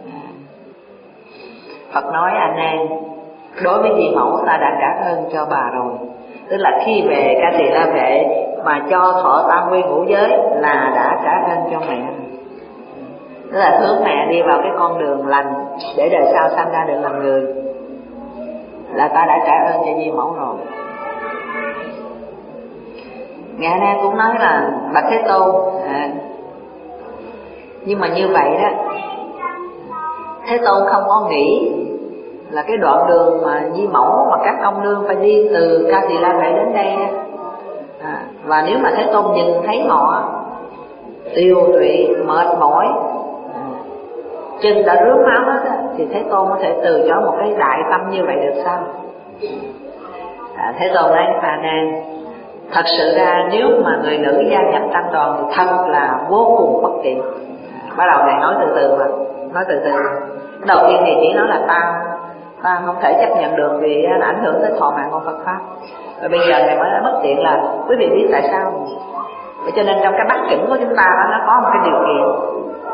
Phật nói: A Nan, đối với Di Mẫu ta đã trả ơn cho bà rồi. Tức là khi về Ca Tỳ La Vệ mà cho thọ tam quy ngũ giới là đã trả ơn cho mẹ. Tức là hướng mẹ đi vào cái con đường lành để đời sau sanh ra được làm người, là ta đã trả ơn cho Di Mẫu rồi. Ngài Nan cũng nói là bạch Thế Tôn, à, nhưng mà như vậy đó, Thế Tôn không có nghĩ là cái đoạn đường mà Di Mẫu và các công nương phải đi từ Ca Tỳ La Vệ đến đây đó. À, và nếu mà Thế Tôn nhìn thấy họ tiêu tụy, mệt mỏi, à, chân đã rướm máu hết á, thì Thế Tôn có thể từ cho một cái đại tâm như vậy được sao? À, Thế Tôn nói A Nan, thật sự ra nếu mà người nữ gia nhập tăng đoàn thì thật là vô cùng bất tiện. À, bắt đầu này nói từ từ mà, nói từ từ. Đầu tiên thì chỉ nói là ta ta không thể chấp nhận được vì nó ảnh hưởng tới thọ mạng của Phật pháp. Rồi bây giờ này mới nói bất tiện là quý vị biết tại sao? Vậy cho nên trong cái bát chỉnh của chúng ta đó, nó có một cái điều kiện.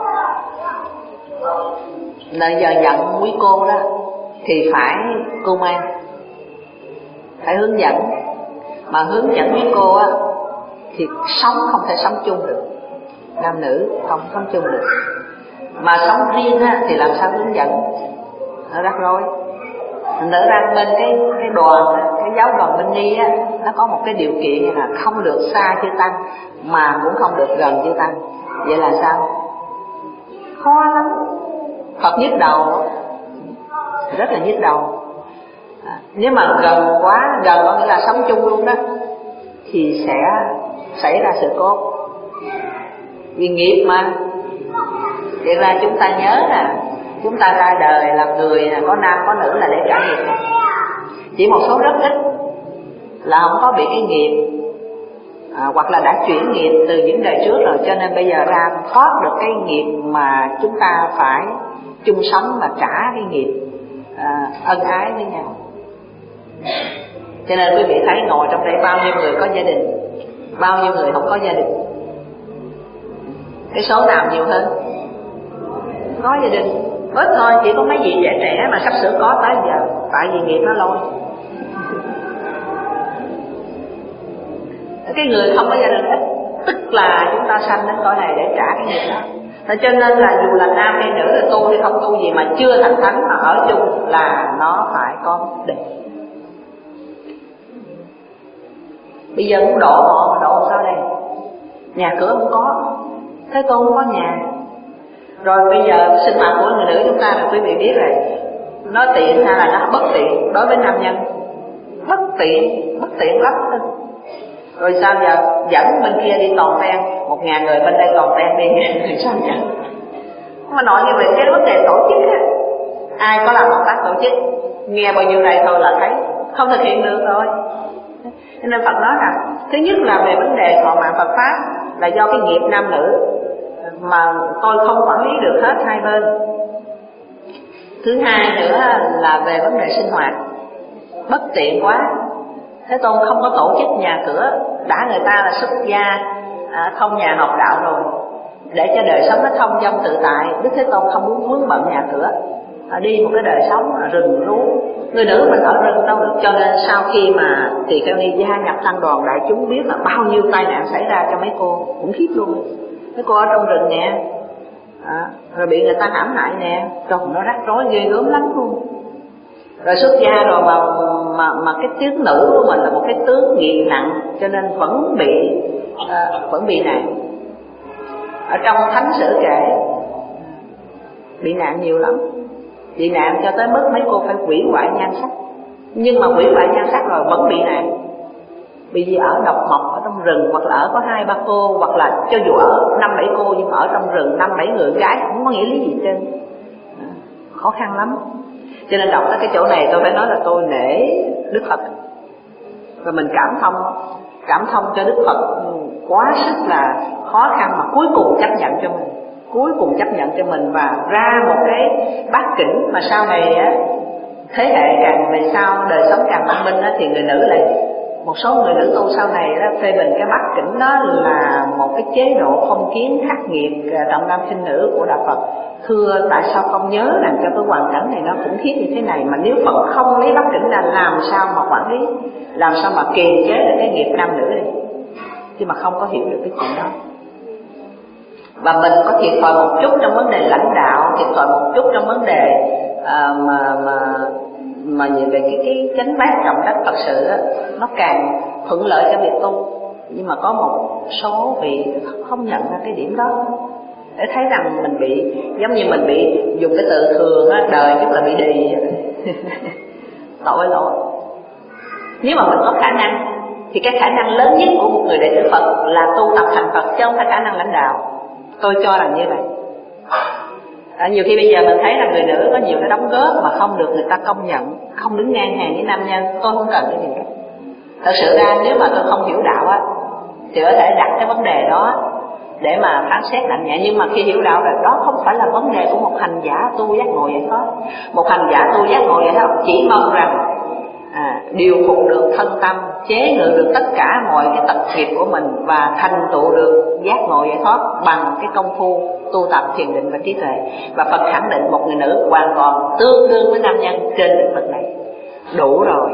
Bây giờ nhận quý cô đó thì phải cô mang, phải hướng dẫn. Mà hướng dẫn với cô á thì sống không thể sống chung được, nam nữ không sống chung được. Mà sống riêng á thì làm sao hướng dẫn, nó rắc rối. Nữa ra bên cái cái đoàn, cái giáo đoàn bên Ni á, nó có một cái điều kiện là không được xa chư tăng mà cũng không được gần chư tăng. Vậy là sao? Khó lắm. Phật nhức đầu, rất là nhức đầu. À, nếu mà gần quá, gần có nghĩa là sống chung luôn đó, thì sẽ xảy ra sự cố. Vì nghiệp mà. Thực ra chúng ta nhớ nè, chúng ta ra đời làm người là có nam có nữ là để trả nghiệp. Chỉ một số rất ít là không có bị cái nghiệp, à, hoặc là đã chuyển nghiệp từ những đời trước rồi, cho nên bây giờ ra thoát được cái nghiệp mà chúng ta phải chung sống mà trả cái nghiệp à, ân ái với nhau. Cho nên quý vị thấy ngồi trong đây bao nhiêu người có gia đình, bao nhiêu người không có gia đình. Cái số nào nhiều hơn? Có gia đình ít thôi, chỉ có mấy vị trẻ trẻ mà sắp sửa có tới giờ, tại vì nghiệp nó lôi. Cái người không có gia đình ít, tức là chúng ta sanh đến cõi này để trả cái nghiệp đó. Thế cho nên là dù là nam hay nữ, là tu hay không tu gì mà chưa thành thánh mà ở chung là nó phải có định. Bây giờ muốn độ họ, mà độ sao đây? Nhà cửa không có, Thế Tôn không có nhà. Rồi bây giờ sinh hoạt của người nữ chúng ta là quý vị biết rồi, nó tiện hay là nó bất tiện đối với nam nhân? Bất tiện, bất tiện lắm. Rồi sao giờ dẫn bên kia đi toàn ten, một ngàn người bên đây toàn ten đi, thì sao vậy? Mà nói như vậy cái vấn đề tổ chức á, ai có làm công tác tổ chức, nghe bao nhiêu này thôi là thấy không thực hiện được rồi. Cho nên Phật nói rằng thứ nhất là về vấn đề thọ mạng Phật pháp là do cái nghiệp nam nữ mà tôi không quản lý được hết hai bên. Thứ hai nữa là về vấn đề sinh hoạt bất tiện quá. Thế Tôn không có tổ chức nhà cửa, đã người ta là xuất gia, à, thông nhà học đạo rồi, để cho đời sống nó thông dong tự tại. Đức Thế Tôn không muốn vướng bận nhà cửa, à, đi một cái đời sống rừng rú. Người nữ mình ở rừng đâu được. Cho nên sau khi mà Tỳ Kheo Ni gia nhập tăng đoàn, đại chúng biết là bao nhiêu tai nạn xảy ra cho mấy cô, khủng khiếp luôn. Mấy cô ở trong rừng nè, à, rồi bị người ta hãm hại nè, trông nó rắc rối ghê gớm lắm luôn. Rồi xuất gia rồi mà, mà, mà cái tướng nữ của mình là một cái tướng nghiện nặng, cho nên vẫn bị à, vẫn bị nạn. Ở trong thánh sử kể bị nạn nhiều lắm, bị nạn cho tới mức mấy cô phải hủy hoại nhan sắc. Nhưng mà hủy hoại nhan sắc rồi vẫn bị nạn. Vì vì ở độc mộc ở trong rừng, hoặc là ở có hai ba cô, hoặc là cho dù ở năm bảy cô nhưng mà ở trong rừng năm bảy người gái không có nghĩa lý gì trơn, à, khó khăn lắm. Cho nên đọc tới cái chỗ này tôi phải nói là tôi nể Đức Phật, và mình cảm thông cảm thông cho Đức Phật quá sức là khó khăn mà cuối cùng chấp nhận cho mình, cuối cùng chấp nhận cho mình và ra một cái bát kỉnh mà sau này á, thế hệ càng về sau đời sống càng văn minh á, thì người nữ lại, một số người nữ tu sau này đó phê bình cái bát kỉnh đó là một cái chế độ phong kiến khắc nghiệt trọng nam khinh nữ của đạo Phật. Thưa tại sao không nhớ rằng cho cái hoàn cảnh này nó khủng khiếp như thế này, mà nếu Phật không lấy bát kỉnh ra làm sao mà quản lý, làm sao mà kiềm chế được cái nghiệp nam nữ này, chứ mà không có hiểu được cái chuyện đó. Và mình có thiệt thòi một chút trong vấn đề lãnh đạo, thiệt thòi một chút trong vấn đề à, mà mà mà về cái cái chánh bát trọng trách Phật sự á, nó càng thuận lợi cho việc tu. Nhưng mà có một số vị không nhận ra cái điểm đó, để thấy rằng mình bị, giống như mình bị, dùng cái từ thường á, đời chút là bị đì tội lỗi. Nếu mà mình có khả năng thì cái khả năng lớn nhất của một người đệ tử Phật là tu tập thành Phật, chứ không phải khả năng lãnh đạo. Tôi cho rằng như vậy. À, nhiều khi bây giờ mình thấy là người nữ có nhiều cái đóng góp mà không được người ta công nhận, không đứng ngang hàng với nam nhân. Tôi không cần cái gì đó. Thật sự ra nếu mà tôi không hiểu đạo á thì có thể đặt cái vấn đề đó để mà phán xét nặng nhẹ. Nhưng mà khi hiểu đạo rồi, đó không phải là vấn đề của một hành giả tu giác ngộ giải thoát. Một hành giả tu giác ngộ giải thoát chỉ mong rằng à, điều phục được thân tâm, chế ngự được tất cả mọi cái tập nghiệp của mình và thành tựu được giác ngộ giải thoát bằng cái công phu tu tập thiền định và trí tuệ. Và Phật khẳng định một người nữ hoàn toàn tương đương với nam nhân trên lĩnh vực này. Đủ rồi.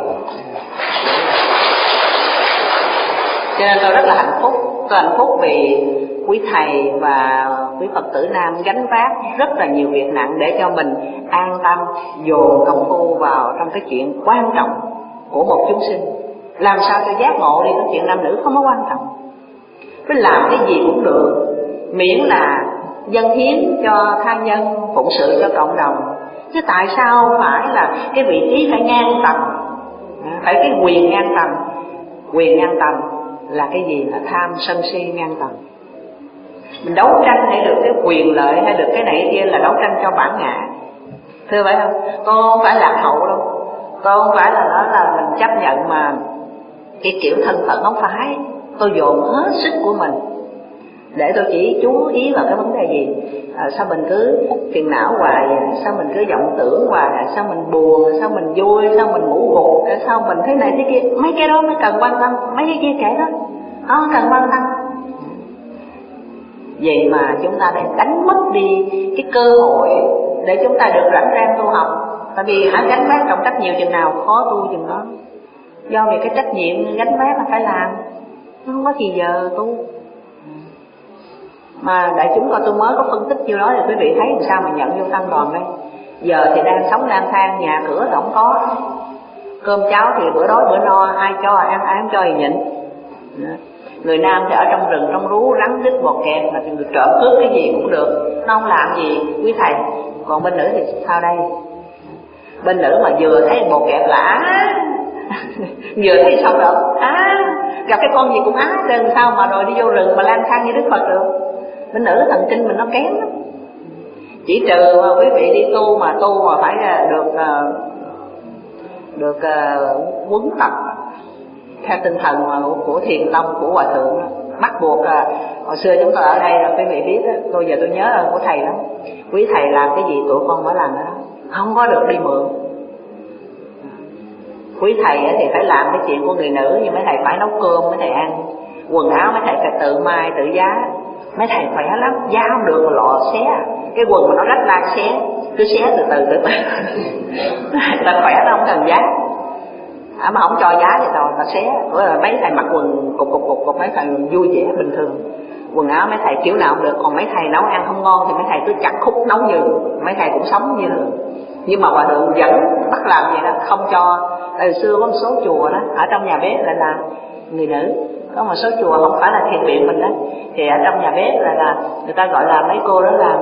Cho nên tôi rất là hạnh phúc. Tôi hạnh phúc vì quý thầy và quý Phật tử nam gánh vác rất là nhiều việc nặng để cho mình an tâm dồn công phu vào trong cái chuyện quan trọng của một chúng sinh. Làm sao cho giác ngộ đi, cái chuyện nam nữ không có quan trọng. Cứ làm cái gì cũng được, miễn là dâng hiến cho tha nhân, phụng sự cho cộng đồng. Chứ tại sao phải là cái vị trí phải ngang tầm, phải cái quyền ngang tầm. Quyền ngang tầm là cái gì? Là tham sân si ngang tầm. Mình đấu tranh để được cái quyền lợi hay được cái này kia là đấu tranh cho bản ngã. Thưa phải không? Tôi không phải lạc hậu đâu. Tôi không phải là nói là mình chấp nhận mà cái kiểu thân phận, không phải. Tôi dồn hết sức của mình để tôi chỉ chú ý vào cái vấn đề gì. À, sao mình cứ phiền não hoài, sao mình cứ vọng tưởng hoài, sao mình buồn, sao mình vui, sao mình ngủ gục, sao mình thế này thế kia. Mấy cái đó mới cần quan tâm, mấy cái kia kể đó nó cần quan tâm. Vậy mà chúng ta đang đánh mất đi cái cơ hội để chúng ta được rảnh rang tu học. Tại vì hãy gánh vác trọng trách nhiều chừng nào khó tu chừng đó. Do vì cái trách nhiệm gánh vác là phải làm, không có gì giờ tu. Mà đại chúng coi tôi mới có phân tích vô đó thì quý vị thấy làm sao mà nhận vô tăng đoàn đây. Giờ thì đang sống lang thang, nhà cửa thì không có, cơm cháo thì bữa đói bữa no, ai cho ăn, ai không cho thì nhịn. Người nam thì ở trong rừng trong rú rắn rít bọt kẹt, mà người trộm cướp cái gì cũng được, nó không làm gì quý thầy. Còn bên nữ thì sao đây? Bên nữ mà vừa thấy bọt kẹt là á vừa thấy xong rồi á, gặp cái con gì cũng á, đừng sao mà rồi đi vô rừng mà lang thang như Đức Phật được. Bên nữ thần kinh mình nó kém lắm. Chỉ trừ mà quý vị đi tu mà tu mà phải được được uh, huấn tập theo tinh thần của Thiền Tông, của Hòa Thượng đó. Bắt buộc là hồi xưa chúng tôi ở đây là quý vị biết đó, tôi giờ tôi nhớ ơn của thầy lắm. Quý thầy làm cái gì tụi con mới làm đó, không có được đi mượn. Quý thầy thì phải làm cái chuyện của người nữ, nhưng mấy thầy phải nấu cơm mấy thầy ăn, quần áo mấy thầy phải tự may tự giá. Mấy thầy khỏe lắm, giá không được lọ xé, cái quần mà nó rách lan xé, cứ xé từ từ từ từ. Ta khỏe nó không cần giá, à, mà không cho giá thì rồi ta xé. Bữa là mấy thầy mặc quần cục cục cục cục, mấy thầy vui vẻ bình thường. Quần áo mấy thầy kiểu nào cũng được, còn mấy thầy nấu ăn không ngon thì mấy thầy cứ chặt khúc nấu như, mấy thầy cũng sống như thường. Nhưng mà Hòa Thượng vẫn bắt làm vậy đó, không cho. Hồi xưa có một số chùa đó, ở trong nhà bếp lại là người nữ. Có một số chùa không phải là thiền viện mình đó, thì ở trong nhà bếp là, là người ta gọi là mấy cô đó là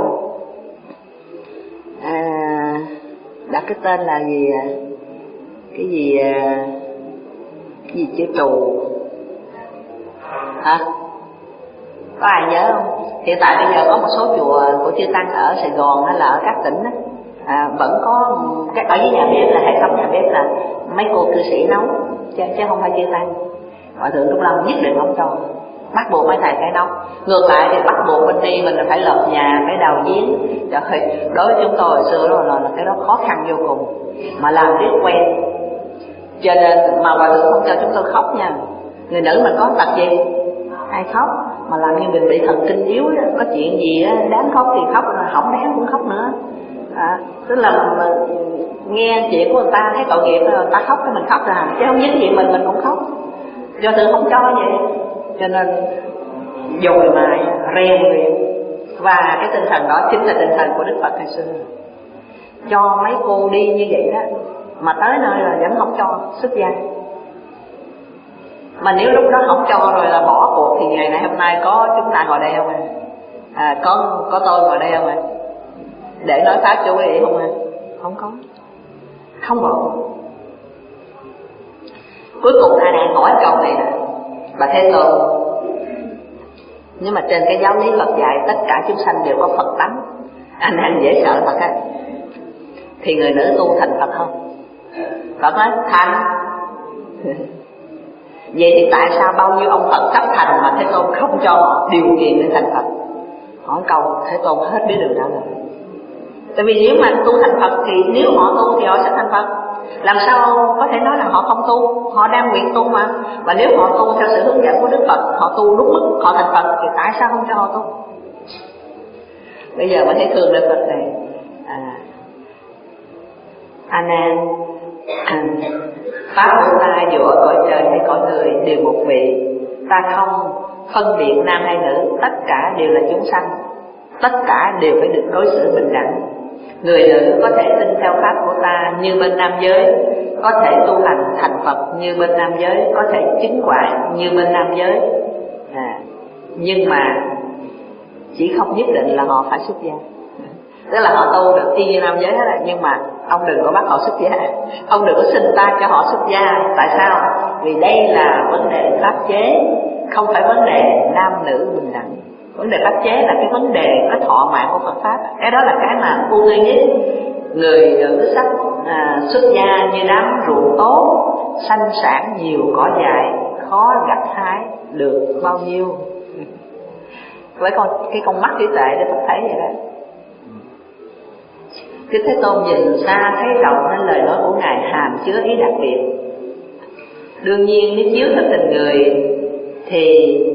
à, đặt cái tên là gì, cái gì cái gì chữ trù hả? Có ai nhớ không? Hiện tại bây giờ có một số chùa của chư tăng ở Sài Gòn hay là ở các tỉnh đó, à, vẫn có cái ở dưới nhà bếp là hệ thống nhà bếp là mấy cô cư sĩ nấu, chứ, chứ không phải chư tăng. Hòa Thượng Trúc Lâm nhất định không cho, bắt buộc mấy thầy phải nấu. Ngược lại thì bắt buộc bên đi mình là phải lợp nhà, phải đào giếng. Trời ơi, đối với chúng tôi hồi xưa đó là, là cái đó khó khăn vô cùng, mà làm riết quen. Cho nên mà Hòa Thượng không cho chúng tôi khóc nha. Người nữ mình có tật gì ai khóc, mà làm như mình bị thần kinh yếu đó, có chuyện gì đó, đáng khóc thì khóc, là không đáng cũng khóc nữa. À, tức là mình nghe chuyện của người ta thấy tội nghiệp, người ta khóc thì mình khóc là, chứ không dính chuyện mình mình cũng khóc. Do tự không cho vậy, cho nên dồi mài rèn luyện. Và cái tinh thần đó chính là tinh thần của Đức Phật ngày xưa, cho mấy cô đi như vậy đó, mà tới nơi là vẫn không cho xuất gia. Mà nếu lúc đó không cho rồi là bỏ cuộc thì ngày nay hôm nay có chúng ta ngồi đây không ạ? À, có có tôi ngồi đây không ạ? Để nói pháp cho quý vị không ạ? Không có, không bỏ. Cuối cùng ai đang hỏi câu này nè, bà Thế Tôn, nhưng mà trên cái giáo lý Phật dạy tất cả chúng sanh đều có Phật tánh, anh anh dễ sợ thật á, thì người nữ tu thành Phật không? Phật nói thành. Vậy thì tại sao bao nhiêu ông Phật cấp thành mà Thế Tôn không cho họ điều kiện để thành Phật? Hỏi câu Thế Tôn hết biết đường nào rồi. Tại vì nếu mà tu thành Phật thì nếu họ tu thì họ sẽ thành Phật. Làm sao có thể nói là họ không tu? Họ đang nguyện tu mà. Và nếu họ tu theo sự hướng dẫn của Đức Phật, họ tu đúng mức, họ thành Phật, thì tại sao không cho họ tu? Bây giờ mình thấy thường Đức Phật này à, A Nan, à, pháp của ta dù ở cõi trời hay cõi người đều một vị. Ta không phân biệt nam hay nữ, tất cả đều là chúng sanh, tất cả đều phải được đối xử bình đẳng. Người nữ có thể tin theo pháp của ta như bên nam giới, có thể tu hành thành Phật như bên nam giới, có thể chứng quả như bên nam giới. À, nhưng mà chỉ không nhất định là họ phải xuất gia. Tức là họ tu được y như nam giới hết rồi, nhưng mà ông đừng có bắt họ xuất gia, ông đừng có xin ta cho họ xuất gia. Tại sao? Vì đây là vấn đề pháp chế, không phải vấn đề nam nữ bình đẳng. Vấn đề pháp chế là cái vấn đề cái thọ mạng của Phật pháp. Cái đó là cái mà ưu tiên nhất. Người cứ sách à, xuất gia như đám ruộng tốt, sanh sản nhiều cỏ dài, khó gặt hái được bao nhiêu. Với con cái con mắt trí tuệ để Phật thấy vậy đó. Cái Thế Tôn nhìn xa thấy rộng nên lời nói của Ngài hàm chứa ý đặc biệt. Đương nhiên nếu chiếu theo tình người thì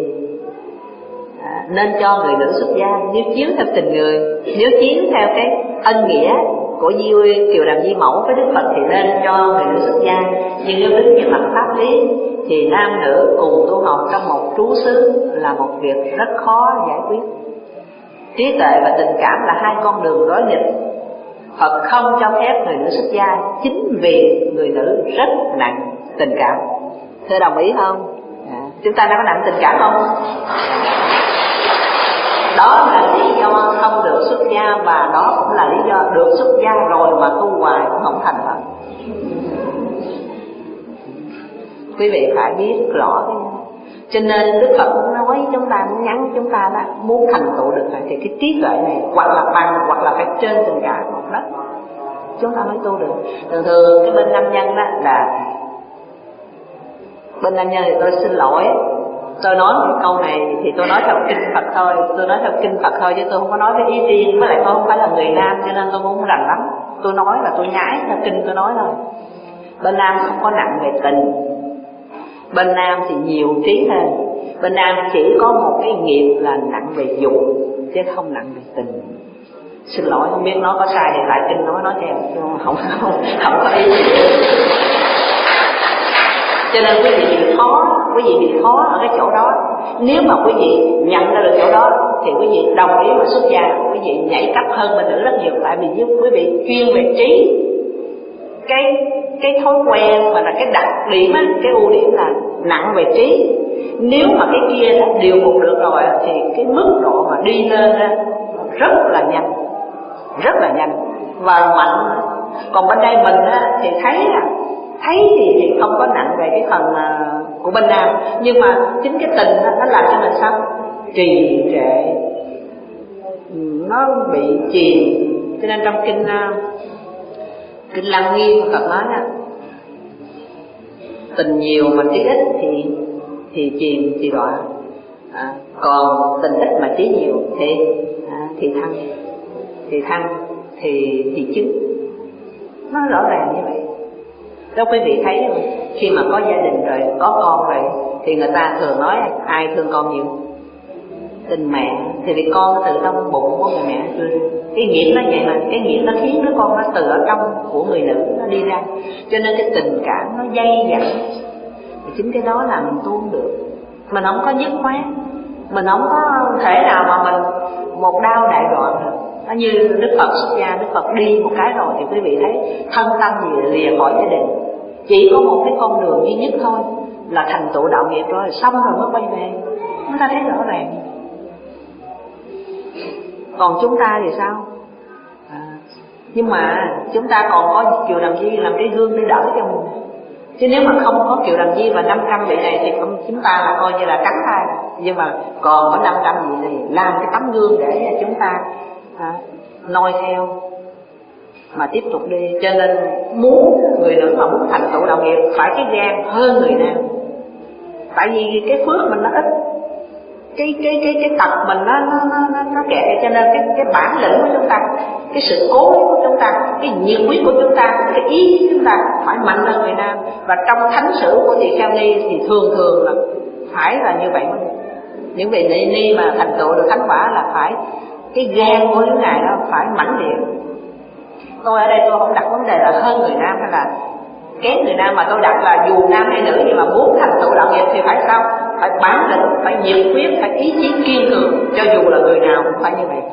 à, nên cho người nữ xuất gia. Nếu chiếu theo tình người, nếu chiếu theo cái ân nghĩa của Di Kiều Đàm Di Mẫu với Đức Phật thì nên cho người nữ xuất gia. Nhưng nếu đứng về mặt pháp lý thì nam nữ cùng tu học trong một trú xứ là một việc rất khó giải quyết. Trí tuệ và tình cảm là hai con đường đối nghịch. Phật không cho phép người nữ xuất gia chính vì người nữ rất nặng tình cảm. Thưa đồng ý không? À, chúng ta đã có nặng tình cảm không? Đó là lý do không được xuất gia, và đó cũng là lý do được xuất gia rồi mà tu hoài cũng không thành Phật. Quý vị phải biết rõ cái này. Cho nên Đức Phật cũng nói với chúng ta, muốn nhắn với chúng ta là muốn thành tựu được thì cái trí tuệ này hoặc là bằng hoặc là phải trên tình cảm một đất chúng ta mới tu được. Thường thường cái bên nam nhân đó là bên nam nhân thì tôi xin lỗi, tôi nói một câu này thì tôi nói theo kinh Phật thôi, tôi nói theo kinh Phật thôi chứ tôi không có nói cái ý riêng. Với lại tôi không phải là người nam cho nên tôi cũng không rành lắm, tôi nói là tôi nhái theo kinh tôi nói thôi. Bên nam không có nặng về tình, bên nam thì nhiều trí hơn. Bên nam chỉ có một cái nghiệp là nặng về dục chứ không nặng về tình. Xin lỗi không biết nó có sai thì tại kinh nói nói theo, không không không, không có ý gì. Cho nên quý vị bị khó, quý vị bị khó ở cái chỗ đó. Nếu mà quý vị nhận ra được chỗ đó thì quý vị đồng ý mà xuất gia, quý vị nhảy cấp hơn bên nữ rất nhiều. Tại vì giúp quý vị chuyên về trí, cái cái thói quen mà là cái đặc điểm á, cái ưu điểm là nặng về trí. Nếu mà cái kia đã điều phục được rồi thì cái mức độ mà đi lên á rất là nhanh, rất là nhanh và mạnh. Còn bên đây mình á thì thấy à, thấy thì, thì không có nặng về cái phần uh, của bên nam, nhưng mà chính cái tình đó, nó làm cho mình sao trì trệ, nó bị chìm. Cho nên trong kinh uh, kinh Lăng Nghiêm Phật nói á, tình nhiều mà trí ít thì thì chìm thì đọa, à, còn tình ít mà trí nhiều thì à, thì thăng, thì thăng thì thì chứng. Nó rõ ràng như vậy. Đâu quý vị thấy không? Khi mà có gia đình rồi, có con rồi thì người ta thường nói ai thương con nhiều? Tình mẹ. Thì vì con nó từ trong bụng của người mẹ chưa. Cái nghiệp nó vậy mà, cái nghiệp nó khiến đứa con nó từ ở trong của người nữ nó đi ra. Cho nên cái tình cảm nó dây dẳng. Thì chính cái đó là mình tu không được. Mình không có dứt khoát, mình không có thể nào mà mình một đau đại đoạn được. Nó như Đức Phật xuất gia, Đức Phật đi một cái rồi thì quý vị thấy thân tâm gì lìa khỏi gia đình. Chỉ có một cái con đường duy nhất thôi, là thành tựu đạo nghiệp rồi, xong rồi mới quay về. Chúng ta thấy rõ ràng. Còn chúng ta thì sao? À, nhưng mà chúng ta còn có Kiều Đàm Di làm cái gương để đỡ cho mình. Chứ nếu mà không có Kiều Đàm Di và năm trăm vị này thì chúng ta là coi như là trắng tay. Nhưng mà còn có năm trăm vị này làm cái tấm gương để chúng ta à, noi theo mà tiếp tục đi. Cho nên muốn người nữ mà muốn thành tựu đạo nghiệp phải cái gan hơn người nam. Tại vì cái phước mình nó ít, cái cái cái cái tật mình nó nó nó nó kẹt, cho nên cái cái bản lĩnh của chúng ta, cái sự cố gắng của chúng ta, cái nhiệt huyết của chúng ta, cái ý của chúng ta phải mạnh hơn người nam. Và trong thánh sử của Tỳ Kheo Ni thì thường thường là phải là như vậy. Những vị ni ni mà thành tựu được thánh quả là phải cái gan của những ngài đó phải mãnh liệt. Tôi ở đây tôi không đặt vấn đề là hơn người nam hay là kém người nam, mà tôi đặt là dù nam hay nữ nhưng mà muốn thành tựu đạo nghiệp thì phải sao? Phải bản lĩnh, phải nhiệt huyết, phải ý chí kiên cường, cho dù là người nào cũng phải như vậy.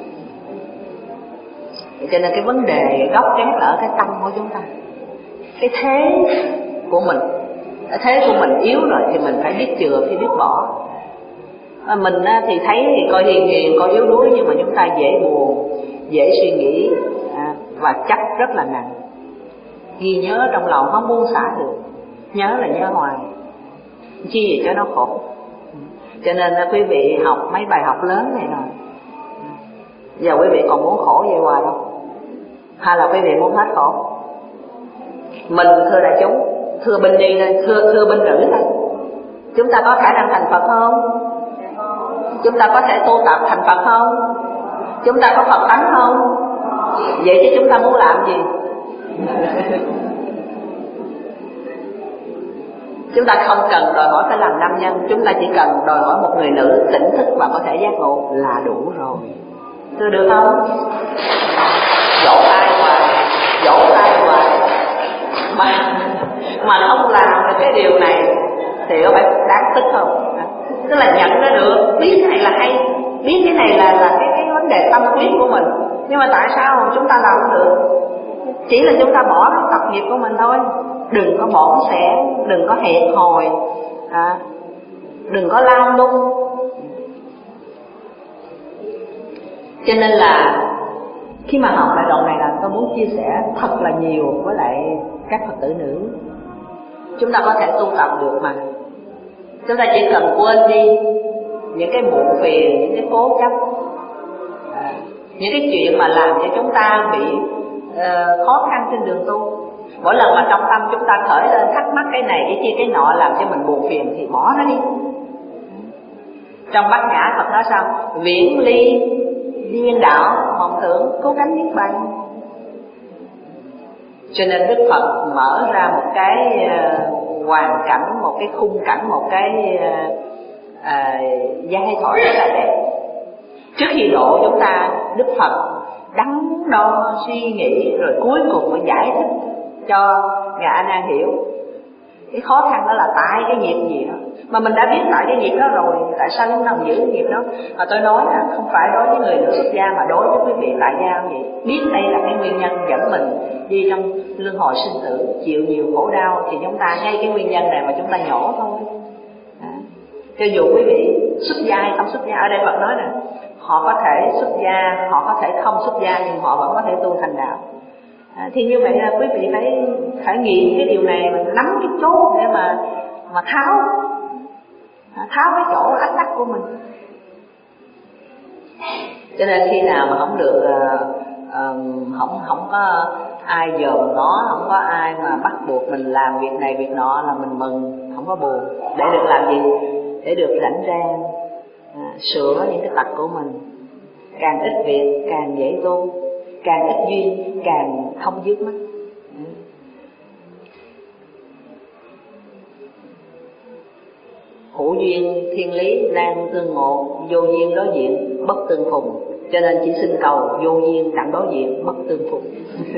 Cho nên cái vấn đề gốc gác là ở cái tâm của chúng ta, cái thế của mình. Cái thế của mình yếu rồi thì mình phải biết chừa, phải biết bỏ. À, mình thì thấy thì coi hiền hiền, coi yếu đuối, nhưng mà chúng ta dễ buồn, dễ suy nghĩ à, và chấp rất là nặng. Ghi nhớ trong lòng không buông xả được, nhớ là nhớ hoài, chi gì cho nó khổ. Cho nên quý vị học mấy bài học lớn này rồi, giờ quý vị còn muốn khổ vậy hoài không? Hay là quý vị muốn hết khổ? Mình thưa đại chúng, thưa binh đi thôi, thưa thưa binh nữ thôi, chúng ta có khả năng thành Phật không? Chúng ta có thể tu tập thành Phật không? Chúng ta có Phật tánh không? Vậy chứ chúng ta muốn làm gì? Chúng ta không cần đòi hỏi phải làm nam nhân, chúng ta chỉ cần đòi hỏi một người nữ tỉnh thức và có thể giác ngộ là đủ rồi. Thưa được không? Vỗ tay hoài, vỗ tay hoài mà mà không làm được cái điều này thì có phải đáng tức không? Tức là nhận ra được, biết cái này là hay, biết cái này là là cái cái vấn đề tâm quyết của mình, nhưng mà tại sao chúng ta làm không được? Chỉ là chúng ta bỏ cái tập nghiệp của mình thôi. Đừng có bỏng sẻ, đừng có hẹp hòi à, đừng có lao lung. Cho nên là khi mà học lại đoạn này là tôi muốn chia sẻ thật là nhiều với lại các Phật tử nữ. Chúng ta có thể tu tập được mà. Chúng ta chỉ cần quên đi những cái muộn phiền, những cái cố chấp à, những cái chuyện mà làm cho chúng ta bị uh, khó khăn trên đường tu. Mỗi lần mà trong tâm chúng ta khởi lên thắc mắc cái này cái kia cái nọ làm cho mình buồn phiền thì bỏ nó đi. Trong Bát Nhã Phật nói sao? Viễn ly điên đạo mộng tưởng cố cánh niết bàn. Cho nên Đức Phật mở ra một cái uh, hoàn cảnh, một cái khung cảnh, một cái uh, uh, giai thoại rất là đẹp. Trước khi độ chúng ta, Đức Phật đắn đo suy nghĩ rồi cuối cùng mới giải thích cho ngài A Nan hiểu cái khó khăn đó là tại cái nghiệp gì đó. Mà mình đã biết tại cái nghiệp đó rồi, tại sao chúng ta không giữ cái nghiệp đó? Mà tôi nói là không phải đối với người nữ xuất gia mà đối với quý vị tại gia không vậy. Biết đây là cái nguyên nhân dẫn mình đi trong luân hồi sinh tử, chịu nhiều khổ đau, thì chúng ta ngay cái nguyên nhân này mà chúng ta nhổ thôi. À, cho dù quý vị xuất gia hay không xuất gia, ở đây Phật nói nè, họ có thể xuất gia, họ có thể không xuất gia, nhưng họ vẫn có thể tu thành đạo. À, thì như vậy là quý vị phải phải nghĩ cái điều này, mà nắm cái chốt để mà mà tháo à, tháo cái chỗ ách tắc của mình. Cho nên khi nào mà không được uh, uh, không không có ai dòm nó, không có ai mà bắt buộc mình làm việc này việc nọ là mình mừng, không có buồn. Để được làm gì? Để được rảnh rang à, sửa những cái tật của mình. Càng ít việc càng dễ tu, càng ít duyên càng không dứt mắt. Hữu duyên thiên lý nan tương ngộ, vô duyên đối diện bất tương phùng. Cho nên chỉ xin cầu vô duyên đặng đối diện bất tương phùng.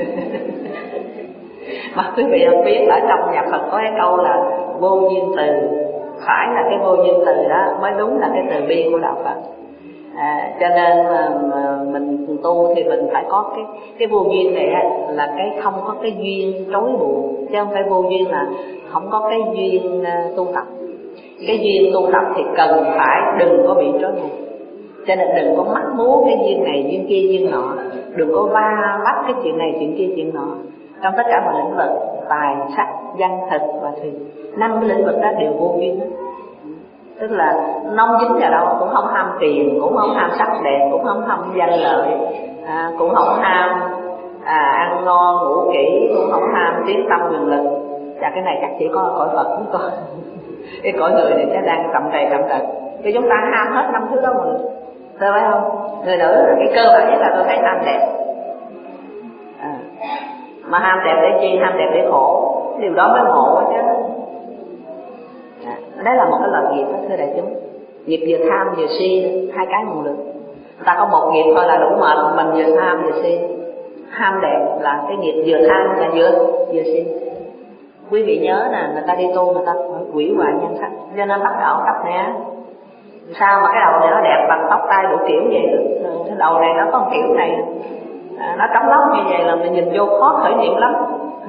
Mà quý vị không biết, ở trong nhà Phật có cái câu là vô duyên từ, phải là cái vô duyên từ đó mới đúng là cái từ bi của đạo Phật. À, cho nên mà, mà mình tu thì mình phải có cái cái vô duyên này á, là cái không có cái duyên trói buộc, chứ không phải vô duyên là không có cái duyên uh, tu tập. Cái duyên tu tập thì cần phải đừng có bị trói buộc, cho nên đừng có mắc mố cái duyên này duyên kia duyên nọ, đừng có va vách cái chuyện này chuyện kia chuyện nọ. Trong tất cả mọi lĩnh vực tài sắc danh thực và thùy, năm cái lĩnh vực đó đều vô duyên đó. Tức là nông dính vào đâu, cũng không ham tiền, cũng không ham sắc đẹp, cũng không ham danh lợi, à, cũng không ham à, ăn ngon ngủ kỹ, cũng không ham tiếng tâm quyền lực. Và cái này chắc chỉ có cõi Phật mới có. Cái cõi người này sẽ đang cầm trề cầm trật, thì chúng ta ham hết năm thứ đó mà, tôi phải không? Người nữ là cái cơ bản nhất là tôi thấy ham đẹp, à, mà ham đẹp để chi? Ham đẹp để khổ, điều đó mới ngộ chứ. À, đấy là một cái loại nghiệp đó thưa đại chúng. Nghiệp vừa tham vừa si, hai cái một lượt. Ta có một nghiệp thôi là đủ mệt, mình vừa tham vừa si. Ham đẹp là cái nghiệp vừa tham là vừa vừa si. Quý vị nhớ nè, người ta đi tu người ta phải quỷ hoại nhân sắc, cho nên bắt đầu tóc nè. Sao mà cái đầu này nó đẹp bằng tóc tai đủ kiểu vậy được? Cái đầu này nó có một kiểu này, à, nó trống lóc như vậy là mình nhìn vô khó khởi niệm lắm.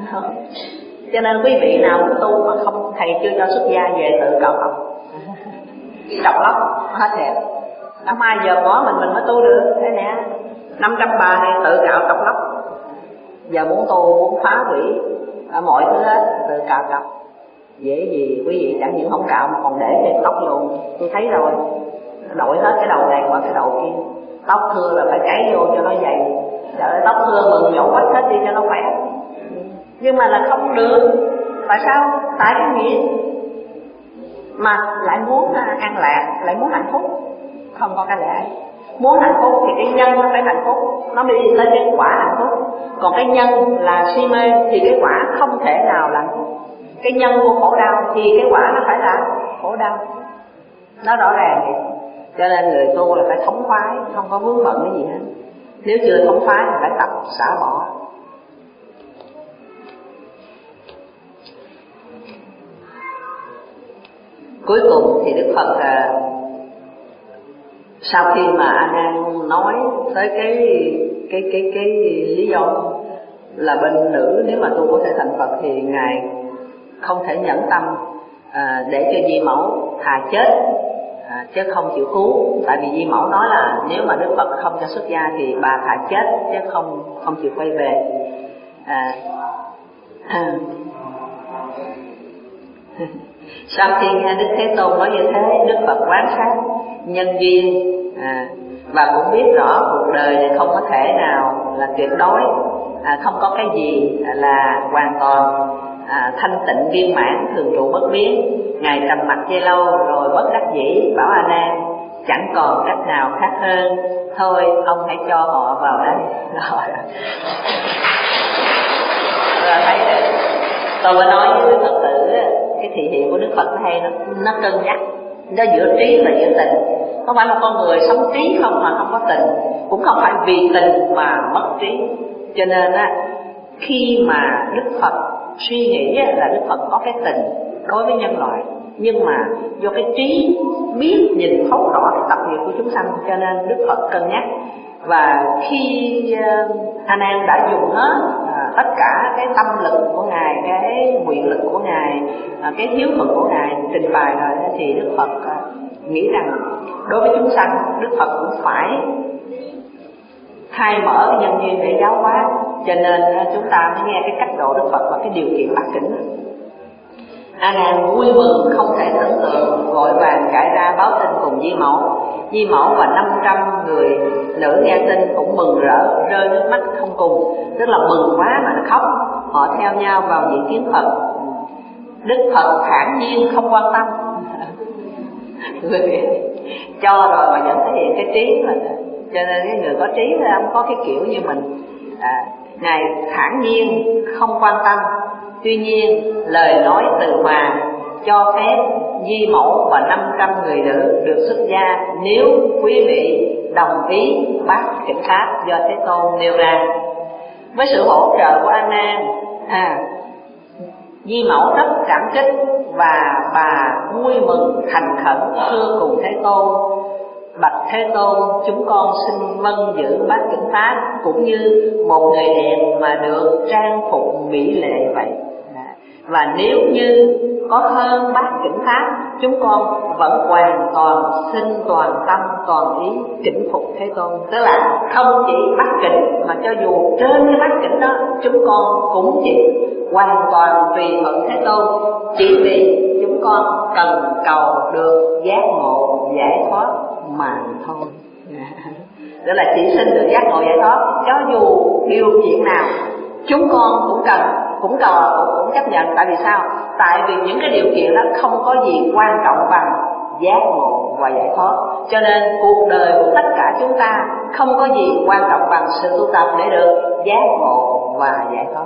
Cho nên quý vị nào muốn tu mà không thầy chưa cho xuất gia về tự cạo tóc, cạo lóc hết đẹp. Không ai giờ có mình mình mới tu được. Thế nè, năm trăm bà này tự cạo cạo lóc. Giờ muốn tu muốn phá hủy mọi thứ hết tự cạo cạo. Dễ gì quý vị chẳng những không cạo mà còn để thêm tóc luôn. Tôi thấy rồi, đổi hết cái đầu này qua cái đầu kia. Tóc thưa là phải cấy vô cho nó dày. Trời ơi, tóc thưa mừng nhổ hết hết đi cho nó khỏe. Nhưng mà là không được. Tại sao? Tại cái nghĩa mà lại muốn an lạc, lại muốn hạnh phúc. Không có cái lẽ. Muốn hạnh phúc thì cái nhân nó phải hạnh phúc, nó mới đi lên cái quả hạnh phúc. Còn cái nhân là si mê thì cái quả không thể nào là hạnh phúc. Cái nhân của khổ đau thì cái quả nó phải là khổ đau. Nó rõ ràng vậy. Cho nên người tu là phải thống khoái, không có vướng bận cái gì hết. Nếu chưa thống khoái thì phải tập xả bỏ. Cuối cùng thì Đức Phật à, sau khi mà A Nan nói tới cái cái cái cái lý do là bên nữ nếu mà tu có thể thành Phật thì ngài không thể nhẫn tâm à, để cho Di Mẫu thà chết à, chứ không chịu cứu. Tại vì Di Mẫu nói là nếu mà Đức Phật không cho xuất gia thì bà thà chết chứ không không chịu quay về. À, à. Sau khi nghe Đức Thế Tôn nói như thế, Đức Phật quán sát nhân duyên à, và cũng biết rõ cuộc đời này không có thể nào là tuyệt đối, à, không có cái gì là hoàn toàn à, thanh tịnh viên mãn thường trụ bất biến. Ngài trầm mặc dây lâu rồi bất đắc dĩ bảo A Nan chẳng còn cách nào khác hơn, thôi ông hãy cho họ vào đây. Rồi, rồi thấy được. Tôi mới nói với Phật tử cái thị hiện của Đức Phật nó hay, nó, nó cân nhắc, nó giữa trí và giữa tình. Không phải là con người sống trí không mà không có tình, cũng không phải vì tình mà mất trí. Cho nên á, khi mà Đức Phật suy nghĩ là Đức Phật có cái tình đối với nhân loại, nhưng mà do cái trí biết nhìn thấu rõ cái tập nghiệp của chúng sanh, cho nên Đức Phật cân nhắc. Và khi A Nan đã dùng hết à, tất cả cái tâm lực của ngài, cái nguyện lực của ngài, à, cái hiếu thuận của ngài trình bày rồi, thì Đức Phật à, nghĩ rằng đối với chúng sanh Đức Phật cũng phải khai mở cái nhân duyên để giáo hóa. Cho nên à, chúng ta mới nghe cái cách độ Đức Phật và cái điều kiện bát kính. A Nan vui mừng không thể tưởng tượng, vội vàng chạy ra báo tin cùng Di Mẫu. Di Mẫu và năm trăm người nữ nghe tin cũng mừng rỡ, rơi nước mắt không cùng, tức là mừng quá mà khóc. Họ theo nhau vào diện kiến Phật. Đức Phật thản nhiên không quan tâm. Cho rồi mà vẫn thể hiện cái trí mà. Cho nên cái người có trí là không có cái kiểu như mình. à, Ngài thản nhiên không quan tâm. Tuy nhiên lời nói từ hòa cho phép Di Mẫu và năm trăm người nữ được xuất gia nếu quý vị đồng ý bác kiểm pháp do Thế Tôn nêu ra. Với sự hỗ trợ của A Nan, à, Di Mẫu rất cảm kích và bà vui mừng thành khẩn thưa cùng Thế Tôn Bạch Thế Tôn, chúng con xin vâng giữ bát Kính Pháp cũng như một người đẹp mà được trang phục mỹ lệ vậy. Và nếu như có hơn bát Kính Pháp, chúng con vẫn hoàn toàn xin toàn tâm toàn ý kính phục Thế Tôn. Tức là không chỉ bát Kính mà cho dù trên cái bát Kính đó chúng con cũng chỉ hoàn toàn tùy thuận Thế Tôn, chỉ vì chúng con cần cầu được giác ngộ giải thoát mà thôi. Đó là chỉ xin được giác ngộ giải thoát, cho dù điều kiện nào chúng con cũng cần, cũng cầu, cũng, cũng chấp nhận. Tại vì sao? Tại vì những cái điều kiện đó không có gì quan trọng bằng giác ngộ và giải thoát. Cho nên cuộc đời của tất cả chúng ta không có gì quan trọng bằng sự tu tập để được giác ngộ và giải thoát.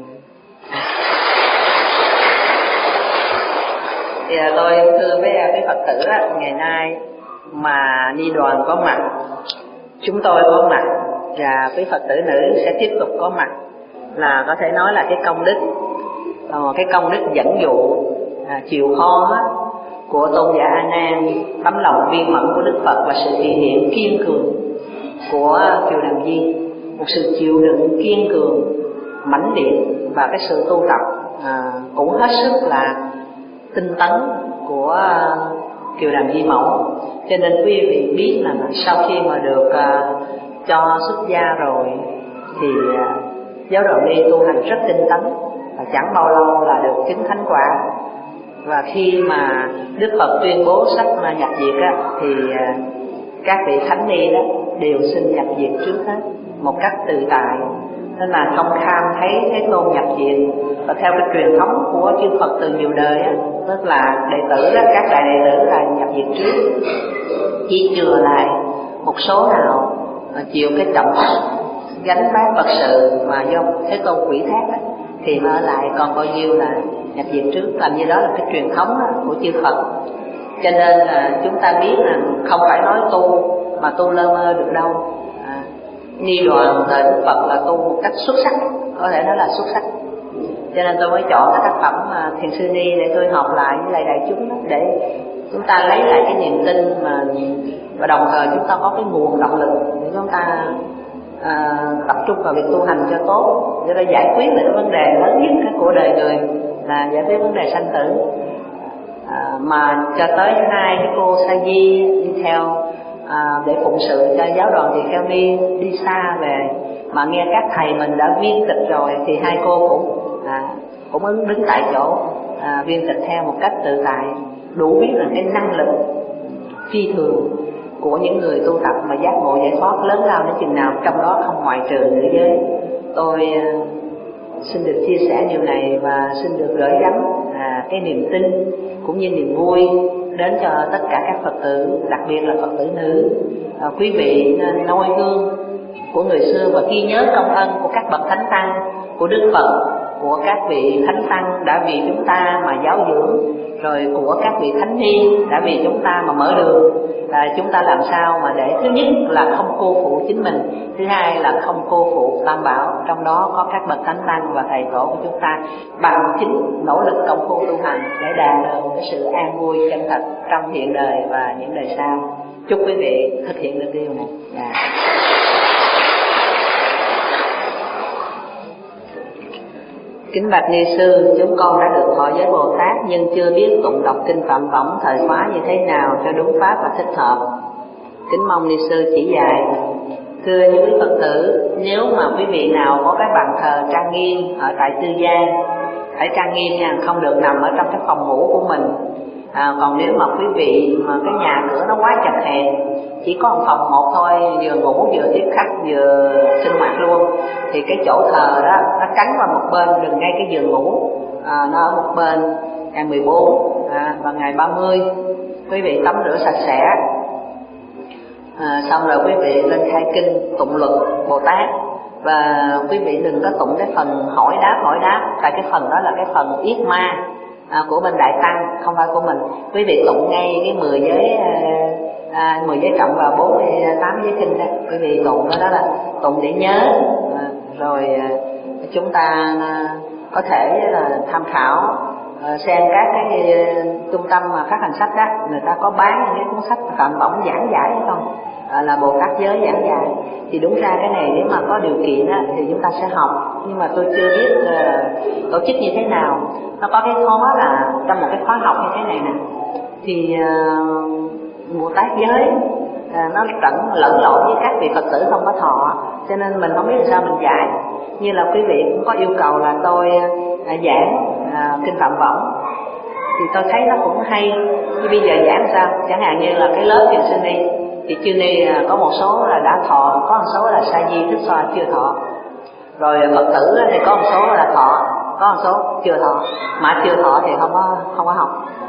Thì tôi thưa với quý Phật tử đó, ngày nay mà Ni đoàn có mặt, chúng tôi có mặt và quý Phật tử nữ sẽ tiếp tục có mặt, là có thể nói là cái công đức, ờ, cái công đức dẫn dụ à, chịu khó của tôn giả A Nan, tấm lòng viên mẫn của Đức Phật và sự thể hiện kiên cường của Kiều Đàm Di, một sự chịu đựng kiên cường, mãnh liệt và cái sự tu tập à, cũng hết sức là tinh tấn của Kiều Đàm Di Mẫu. Cho nên quý vị biết là sau khi mà được uh, cho xuất gia rồi thì uh, giáo đoàn Ni tu hành rất tinh tấn và chẳng bao lâu là được chứng thánh quả. Và khi mà Đức Phật tuyên bố sắp mà nhập diệt á, thì uh, các vị thánh ni đó đều xin nhập diệt trước hết một cách tự tại, nên là không kham thấy Thế Tôn nhập diệt. Và theo cái truyền thống của chư Phật từ nhiều đời á, tức là đệ tử đó, các đại đệ tử là nhập diệt trước, chỉ chừa lại một số nào chịu cái trọng gánh vác Phật sự mà do Thế Tôn quỷ thác đó, thì mới ở lại, còn bao nhiêu là nhập diệt trước. Làm như đó là cái truyền thống của chư Phật. Cho nên là chúng ta biết là không phải nói tu mà tu lơ mơ được đâu. à, Ni đoàn đời Đức Phật là tu một cách xuất sắc, có thể nói là xuất sắc. Cho nên tôi mới chọn cái tác phẩm mà Thiền sư Ni để tôi học lại với lại đại chúng đó, để chúng ta lấy lại cái niềm tin mà, và đồng thời chúng ta có cái nguồn động lực để chúng ta à, tập trung vào việc tu hành cho tốt, để nó giải quyết được cái vấn đề lớn nhất của đời người là giải quyết vấn đề sanh tử. À, mà cho tới hai cái cô Sa Di đi theo à, để phụng sự cho giáo đoàn Tỳ Kheo Ni đi xa về, mà nghe các thầy mình đã viên tịch rồi thì hai cô cũng à, cũng ứng đứng tại chỗ à, viên tịch theo một cách tự tại, đủ biết là cái năng lực phi thường của những người tu tập mà giác ngộ giải thoát lớn lao đến chừng nào, trong đó không ngoại trừ nữ giới. Tôi à, xin được chia sẻ điều này và xin được gửi gắm à, cái niềm tin cũng như niềm vui đến cho tất cả các Phật tử, đặc biệt là Phật tử nữ. À, quý vị nên noi gương của người xưa và ghi nhớ công ân của các bậc thánh tăng, của Đức Phật, của các vị thánh tăng đã vì chúng ta mà giáo dưỡng, rồi của các vị thánh ni đã vì chúng ta mà mở đường. À, chúng ta làm sao mà để thứ nhất là không cô phụ chính mình, thứ hai là không cô phụ Tam Bảo, trong đó có các bậc thánh tăng và thầy tổ của chúng ta, bằng chính nỗ lực công phu tu hành để đạt được cái sự an vui chân thật trong hiện đời và những đời sau. Chúc quý vị thực hiện được điều này. Yeah. Kính bạch Ni sư, chúng con đã được thọ giới Bồ Tát nhưng chưa biết tụng đọc kinh Phạm Võng thời khóa như thế nào cho đúng pháp và thích hợp. Kính mong Ni sư chỉ dạy. Thưa những quý Phật tử, nếu mà quý vị nào có cái bàn thờ trang nghiêm ở tại tư gia, phải trang nghiêm nha, không được nằm ở trong cái phòng ngủ của mình. À, còn nếu mà quý vị mà cái nhà cửa nó quá chật hẹp, chỉ có một phòng một thôi, vừa ngủ vừa tiếp khách vừa sinh hoạt luôn, thì cái chỗ thờ đó nó cắn vào một bên, đừng ngay cái giường ngủ, à, nó ở một bên. Ngày mười bốn à, và ngày ba mươi quý vị tắm rửa sạch sẽ, à, xong rồi quý vị lên khai kinh tụng luật Bồ Tát. Và quý vị đừng có tụng cái phần hỏi đáp hỏi đáp, tại cái phần đó là cái phần yết ma à, của bên Đại Tăng, không phải của mình. Quý vị tụng ngay cái mười giới à, mười giới trọng và bốn mươi tám giới kinh đó, quý vị tụng đó, đó là tụng để nhớ. À, rồi à, chúng ta à, có thể là tham khảo xem các cái trung tâm mà phát hành sách đó, người ta có bán những cái cuốn sách Phạm Võng giảng giải hay không, à, là Bồ Tát giới giảng giải. Thì đúng ra cái này nếu mà có điều kiện á, thì chúng ta sẽ học, nhưng mà tôi chưa biết uh, tổ chức như thế nào. Nó có cái khó là trong một cái khóa học như thế này nè, thì uh, Bồ Tát giới uh, nó lẫn lẫn lộn với các vị Phật tử không có thọ, cho nên mình không biết làm sao mình dạy. Như là quý vị cũng có yêu cầu là tôi uh, giảng uh, kinh Phạm Võng, thì tôi thấy nó cũng hay. Như bây giờ giảng sao, chẳng hạn như là cái lớp thiền sinh đi, thì chưa ni có một số là đã thọ, có một số là sa di thích xoa chưa thọ, rồi Phật tử thì có một số là thọ, có một số chưa thọ, mà chưa thọ thì không có không có học.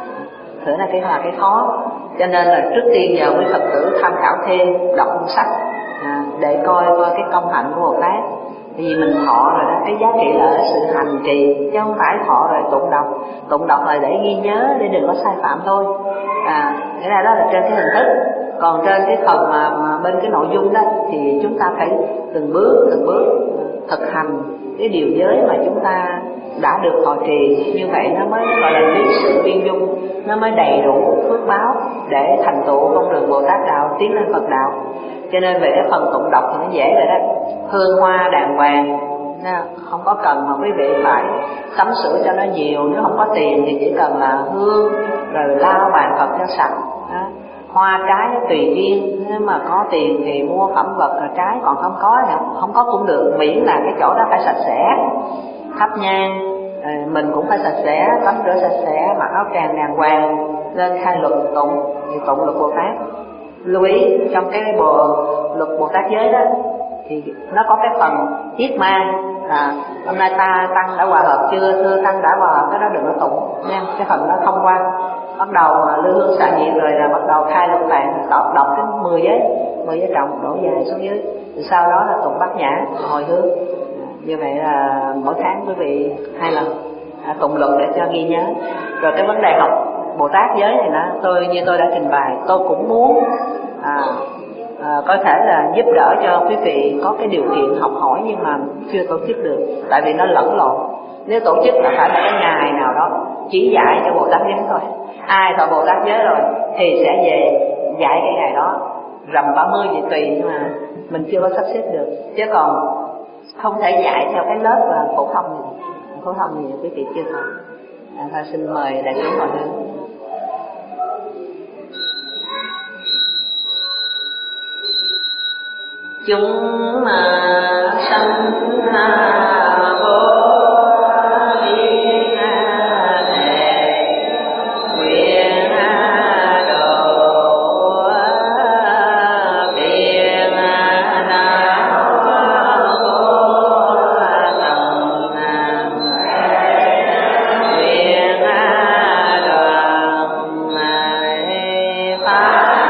Thử là cái là cái khó, cho nên là trước tiên giờ quý Phật tử tham khảo thêm, đọc cuốn sách à, để coi coi cái công hạnh của Bồ Tát. Vì mình thọ rồi đó, cái giá trị là ở sự hành trì, chứ không phải thọ rồi tụng đọc. Tụng đọc là để ghi nhớ, để đừng có sai phạm thôi. À, thế ra đó là trên cái hình thức. Còn trên cái phần mà, mà bên cái nội dung đó thì chúng ta phải từng bước từng bước thực hành cái điều giới mà chúng ta đã được thọ trì. Như vậy nó mới gọi là lý sự viên dung, nó mới đầy đủ phước báo để thành tựu con đường Bồ Tát đạo, tiến lên Phật đạo. Cho nên về cái phần tụng đọc thì nó dễ rồi đó, hương hoa đàng hoàng, không có cần mà quý vị phải sắm sửa cho nó nhiều. Nếu không có tiền thì chỉ cần là hương rồi lau bàn Phật cho sạch đó. Hoa trái tùy duyên, nếu mà có tiền thì mua phẩm vật là trái, còn không có thì không có cũng được, miễn là cái chỗ đó phải sạch sẽ. Thắp nhang mình cũng phải sạch sẽ, tắm rửa sạch sẽ, mặc áo tràng đàng hoàng, lên khai luật tụng thì tụng luật Bồ Tát. Lưu ý trong cái bộ luật Bồ Tát giới đó thì nó có cái phần yết ma, à, hôm nay ta tăng đã hòa hợp chưa, thưa tăng đã hòa hợp, cái đó đừng có tụng nha, cái phần đó không quan. Bắt đầu lưu hương xạ nhiệt rồi là bắt đầu khai luật tạng, đọc đọc đến mười giới, mười giới trọng đổ dài xuống dưới, rồi sau đó là tụng bát nhã hồi hướng. Như vậy là mỗi tháng quý vị hai lần à, tụng luật để cho ghi nhớ. Rồi cái vấn đề học Bồ Tát giới này nó, tôi như tôi đã trình bày, tôi cũng muốn à, à, có thể là giúp đỡ cho quý vị có cái điều kiện học hỏi, nhưng mà chưa tổ chức được, tại vì nó lẫn lộn. Nếu tổ chức là phải một cái ngày nào đó chỉ dạy cho Bồ Tát giới thôi, ai thọ Bồ Tát giới rồi thì sẽ về dạy cái ngày đó, rằm ba mươi gì tùy, nhưng mà mình chưa có sắp xếp được. Chứ còn không thể dạy theo cái lớp là phổ thông gì, phổ thông gì quý vị chưa thọ. À, thôi xin mời đại chúng hồi hướng. Chúng mà sanh vô biên thể nguyện độ biên đạo vô tận nguyện đoàn pháp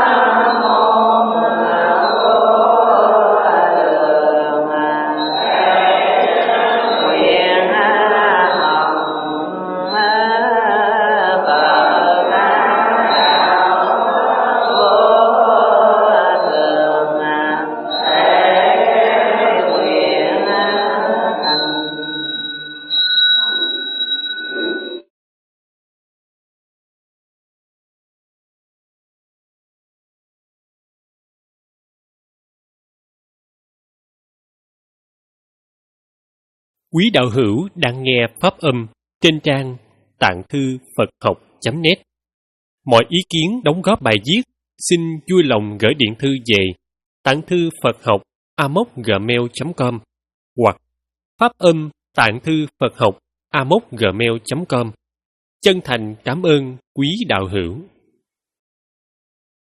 Quý đạo hữu đang nghe pháp âm trên trang tạng thư Phật học chấm net. Mọi ý kiến đóng góp bài viết xin vui lòng gửi điện thư về tạng thư Phật học a mốc gmail chấm com hoặc pháp âm tạng thư Phật học a mốc gmail chấm com. Chân thành cảm ơn quý đạo hữu.